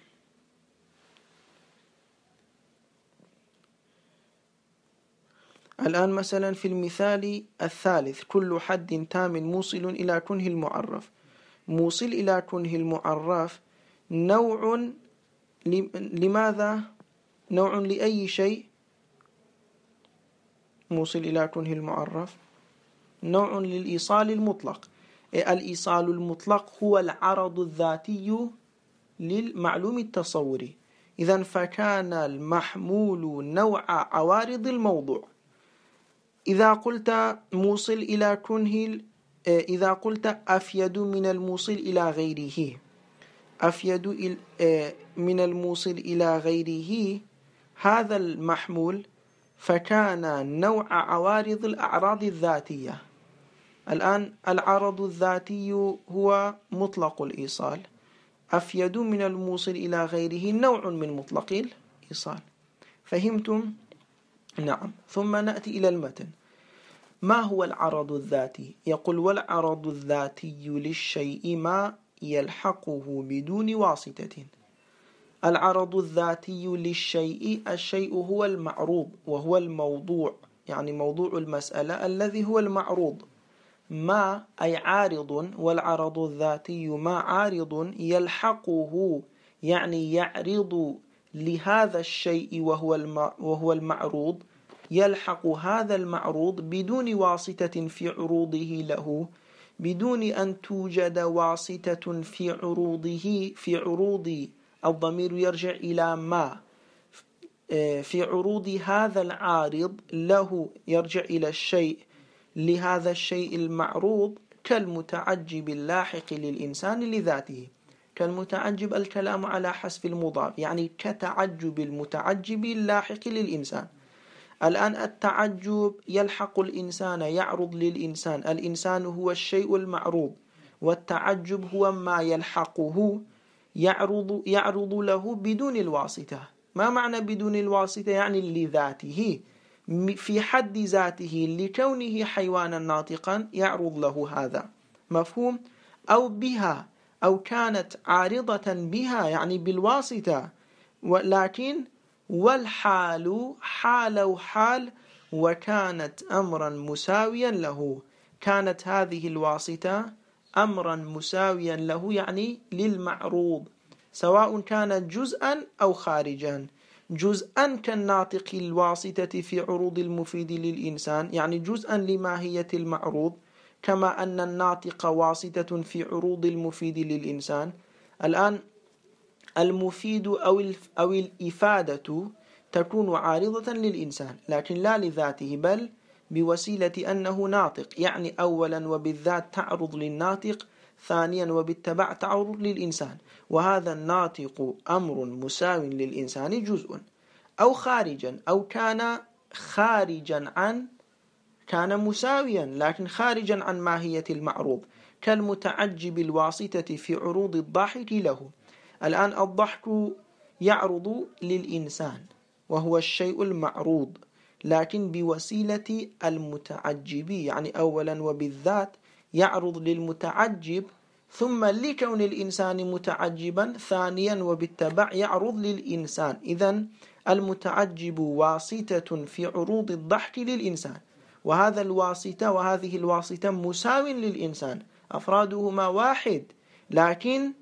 الآن مثلا في المثال الثالث كل حد تام موصل إلى كنه المعرف. موصل إلى كنه المعرف نوع لماذا؟ نوع لأي شيء؟ موصل إلى كنه المعرف نوع للإيصال المطلق. الإيصال المطلق هو العرض الذاتي للمعلوم التصوري. إذن فكان المحمول نوع عوارض الموضوع. إذا قلت موصل إلى كنه، إذا قلت أفيد من الموصل إلى غيره، أفيد من الموصل إلى غيره، هذا المحمول فكان نوع عوارض الأعراض الذاتية. الآن العرض الذاتي هو مطلق الإيصال، أفيد من الموصل إلى غيره نوع من مطلق الإيصال. فهمتم؟ نعم. ثم نأتي إلى المتن. ما هو العرض الذاتي؟ يقول والعرض الذاتي للشيء ما يلحقه بدون واسطة. العرض الذاتي للشيء، الشيء هو المعروض وهو الموضوع، يعني موضوع المسألة الذي هو المعروض. ما أي عارض، والعرض الذاتي ما عارض يلحقه، يعني يعرض لهذا الشيء وهو المعروض، يلحق هذا المعروض بدون واسطة في عروضه له، بدون أن توجد واسطة في عروضه. في عروض الضمير يرجع إلى ما، في عروض هذا العارض له يرجع إلى الشيء، لهذا الشيء المعروض، كالمتعجب اللاحق للإنسان لذاته. كالمتعجب الكلام على حسب المضاف، يعني كتعجب المتعجب اللاحق للإنسان. الآن التعجب يلحق الإنسان، يعرض للإنسان، الإنسان هو الشيء المعروض، والتعجب هو ما يلحقه، يعرض له بدون الواسطة. ما معنى بدون الواسطة؟ يعني لذاته، في حد ذاته، لكونه حيوانا ناطقا يعرض له هذا. مفهوم؟ أو بها، أو كانت عارضة بها يعني بالواسطة، ولكن والحال حال وكانت أمرا مساويا له. كانت هذه الواسطة أمرا مساويا له يعني للمعروض، سواء كانت جزءا أو خارجا. جزءا كالناطق الواسطة في عروض المفيد للإنسان، يعني جزءا لماهية المعروض، كما أن الناطق واسطة في عروض المفيد للإنسان. الآن المفيد أو الإفادة تكون عارضة للإنسان، لكن لا لذاته بل بوسيلة أنه ناطق، يعني أولا وبالذات تعرض للناطق، ثانيا وبالتبع تعرض للإنسان. وهذا الناطق أمر مساو للإنسان جزء، أو خارجا، أو كان خارجا عن، كان مساويا لكن خارجا عن ماهية المعروض، كالمتعجب الواسطة في عروض الضاحك له. الآن الضحك يعرض للإنسان وهو الشيء المعروض، لكن بوسيلة المتعجب، يعني أولا وبالذات يعرض للمتعجب، ثم لكون الإنسان متعجبا ثانيا وبالتبع يعرض للإنسان. إذن المتعجب واسطة في عروض الضحك للإنسان، وهذا الواسطة وهذه الواسطة مساو للإنسان، أفرادهما واحد لكن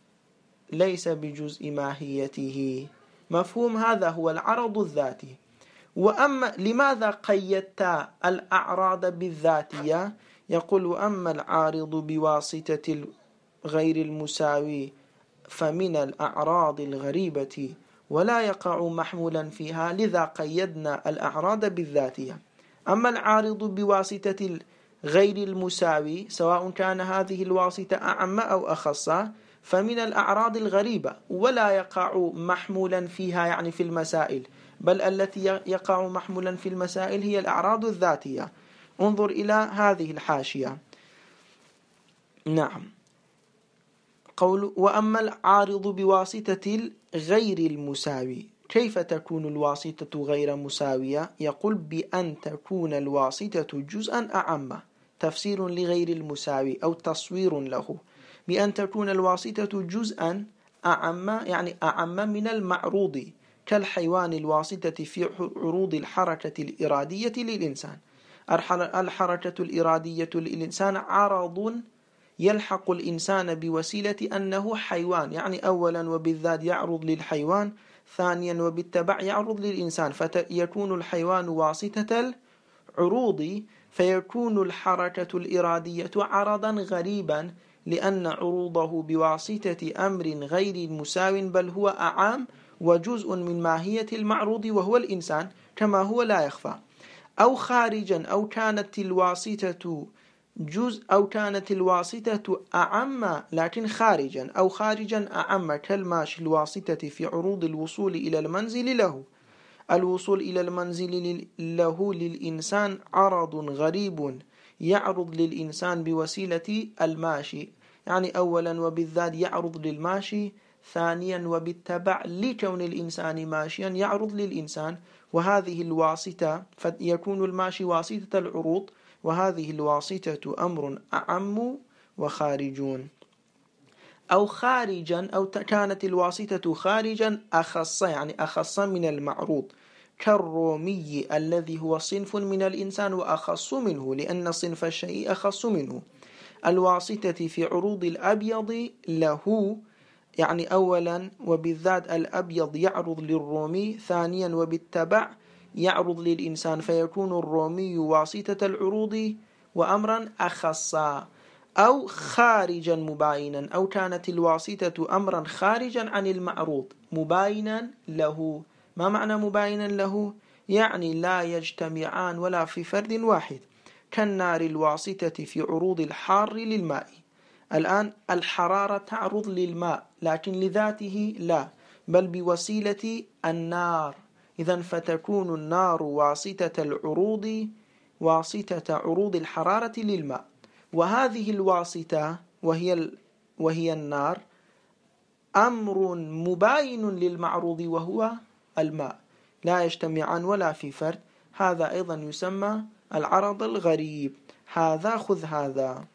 ليس بجزء ماهيته. مفهوم؟ هذا هو العرض الذاتي. وأما لماذا قيدت الأعراض بالذاتية؟ يقول: وأما العارض بواسطة غير المساوي فمن الأعراض الغريبة ولا يقع محمولا فيها، لذا قيدنا الأعراض بالذاتية. أما العارض بواسطة غير المساوي، سواء كان هذه الواسطة أعم أو أخص، فمن الأعراض الغريبة ولا يقع محمولا فيها، يعني في المسائل، بل التي يقع محمولا في المسائل هي الأعراض الذاتية. انظر إلى هذه الحاشية. نعم، قول: وأما العارض بواسطة غير المساوي، كيف تكون الواسطة غير مساوية؟ يقول: بأن تكون الواسطة جزءا أعم. تفسير لغير المساوي أو تصوير له: بأن تكون الواسطة جزءا أعم، يعني أعم من المعروض، كالحيوان الواسطة في عروض الحركة الإرادية للإنسان. الحركة الإرادية للإنسان عرض يلحق الإنسان بوسيلة أنه حيوان، يعني أولا وبالذات يعرض للحيوان، ثانيا وبالتبع يعرض للإنسان، فيكون الحيوان واسطة العروض، فيكون الحركة الإرادية عرضا غريبا، لأن عروضه بواسطة أمر غير مساو، بل هو أعام وجزء من ماهية المعروض وهو الإنسان، كما هو لا يخفى. أو خارجا، أو كانت الواسطة جزء، أو كانت الواسطة أعم لكن خارجا، أو خارجا أعم، كالماشي الواسطة في عروض الوصول إلى المنزل له. الوصول إلى المنزل له للإنسان عرض غريب يعرض للإنسان بوسيلة الماشي، يعني أولا وبالذات يعرض للماشي، ثانيا وبالتبع لكون الإنسان ماشيا يعرض للإنسان، وهذه الواسطة فيكون الماشي واسطة العروض، وهذه الواسطة أمر أعم وخارجون. أو خارجا، أو كانت الواسطة خارجا أخص، يعني أخص من المعروض، كالرومي الذي هو صنف من الإنسان وأخص منه، لأن صنف الشيء أخص منه. الواسطة في عروض الأبيض له، يعني أولا وبالذات الأبيض يعرض للرومي، ثانيا وبالتبع يعرض للإنسان، فيكون الرومي واسطة العروض وأمرا أخصا. أو خارجا مباينا، أو كانت الواسطة أمرا خارجا عن المعروض مباينا له. ما معنى مباينا له؟ يعني لا يجتمعان ولا في فرد واحد، كالنار الواسطة في عروض الحار للماء. الآن الحرارة تعرض للماء لكن لذاته لا، بل بوسيلة النار. إذن فتكون النار واسطة العروض، واسطة عروض الحرارة للماء. وهذه الواسطة وهي النار أمر مباين للمعروض وهو الماء، لا يجتمعان ولا في فرد. هذا أيضا يسمى العرض الغريب. هذا خذ هذا.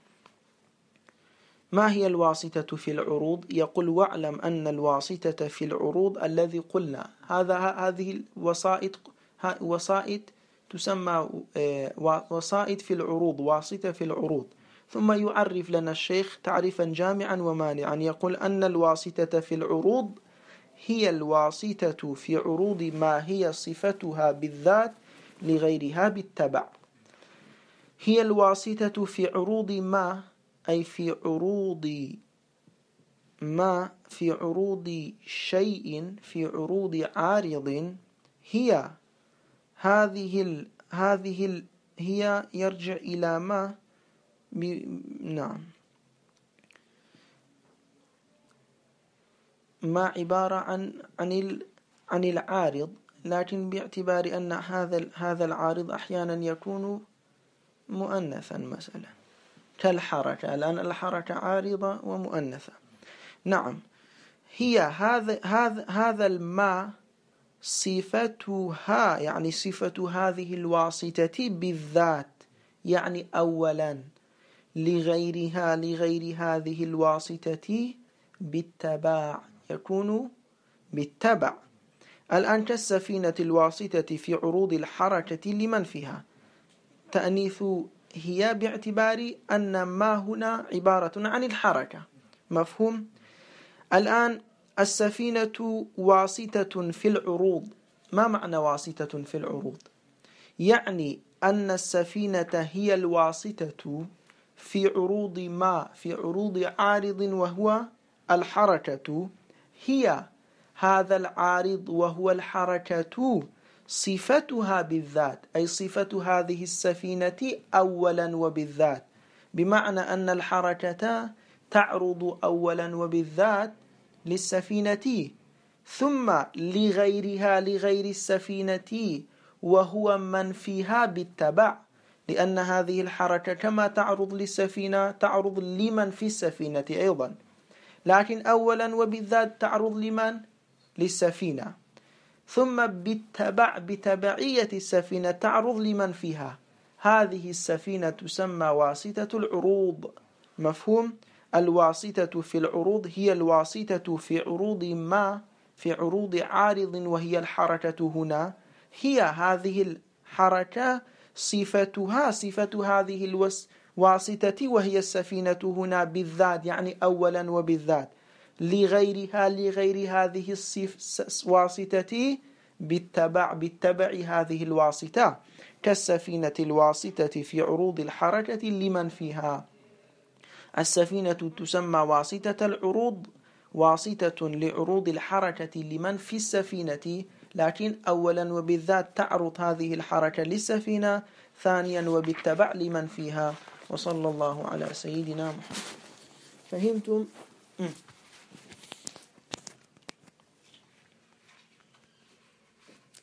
ما هي الواسطة في العروض؟ يقول: واعلم أن الواسطة في العروض الذي قلنا هذه وسائط تسمى وسائط في العروض، واسطة في العروض. ثم يعرف لنا الشيخ تعريفا جامعا ومانعا، يقول أن الواسطة في العروض هي الواسطة في عروض ما هي صفتها بالذات لغيرها بالتبع. هي الواسطة في عروض ما، أي في عروض ما، في عروض شيء، في عروض عارض. هي هذه هي يرجع إلى ما نعم، ما عبارة عن العارض، لكن باعتبار أن هذا العارض أحيانا يكون مؤنثا مثلا كالحركة. الآن الحركة عارضة ومؤنثة. نعم، هي هذا الماء صفتها، يعني صفة هذه الواسطة بالذات، يعني أولا لغير هذه الواسطة بالتبع، يكون بالتبع. الآن كالسفينة الواسطة في عروض الحركة لمن فيها، تأنيث هي باعتبار أن ما هنا عبارة عن الحركة. مفهوم؟ الآن السفينة واسطة في العروض. ما معنى واسطة في العروض؟ يعني أن السفينة هي الواسطة في عروض ما، في عروض عارض وهو الحركة. هي هذا العارض وهو الحركة صفتها بالذات، أي صفة هذه السفينة أولا وبالذات، بمعنى أن الحركة تعرض أولا وبالذات للسفينة، ثم لغير السفينة وهو من فيها بالتبع، لأن هذه الحركة كما تعرض للسفينة تعرض لمن في السفينة أيضا، لكن أولا وبالذات تعرض لمن؟ للسفينة، ثم بتبعية السفينة تعرض لمن فيها. هذه السفينة تسمى واسطة العروض. مفهوم؟ الواسطة في العروض هي الواسطة في عروض ما، في عروض عارض وهي الحركة هنا. هي هذه الحركة صفتها صفة هذه الواسطة وهي السفينة هنا بالذات، يعني أولا وبالذات، لغير هذه الواسطة بالتبع هذه الواسطة، كالسفينة الواسطة في عروض الحركة لمن فيها. السفينة تسمى واسطة العروض، واسطة لعروض الحركة لمن في السفينة، لكن أولا وبالذات تعرض هذه الحركة للسفينة، ثانيا وبالتبع لمن فيها. وصلى الله على سيدنا محمد. فهمتم؟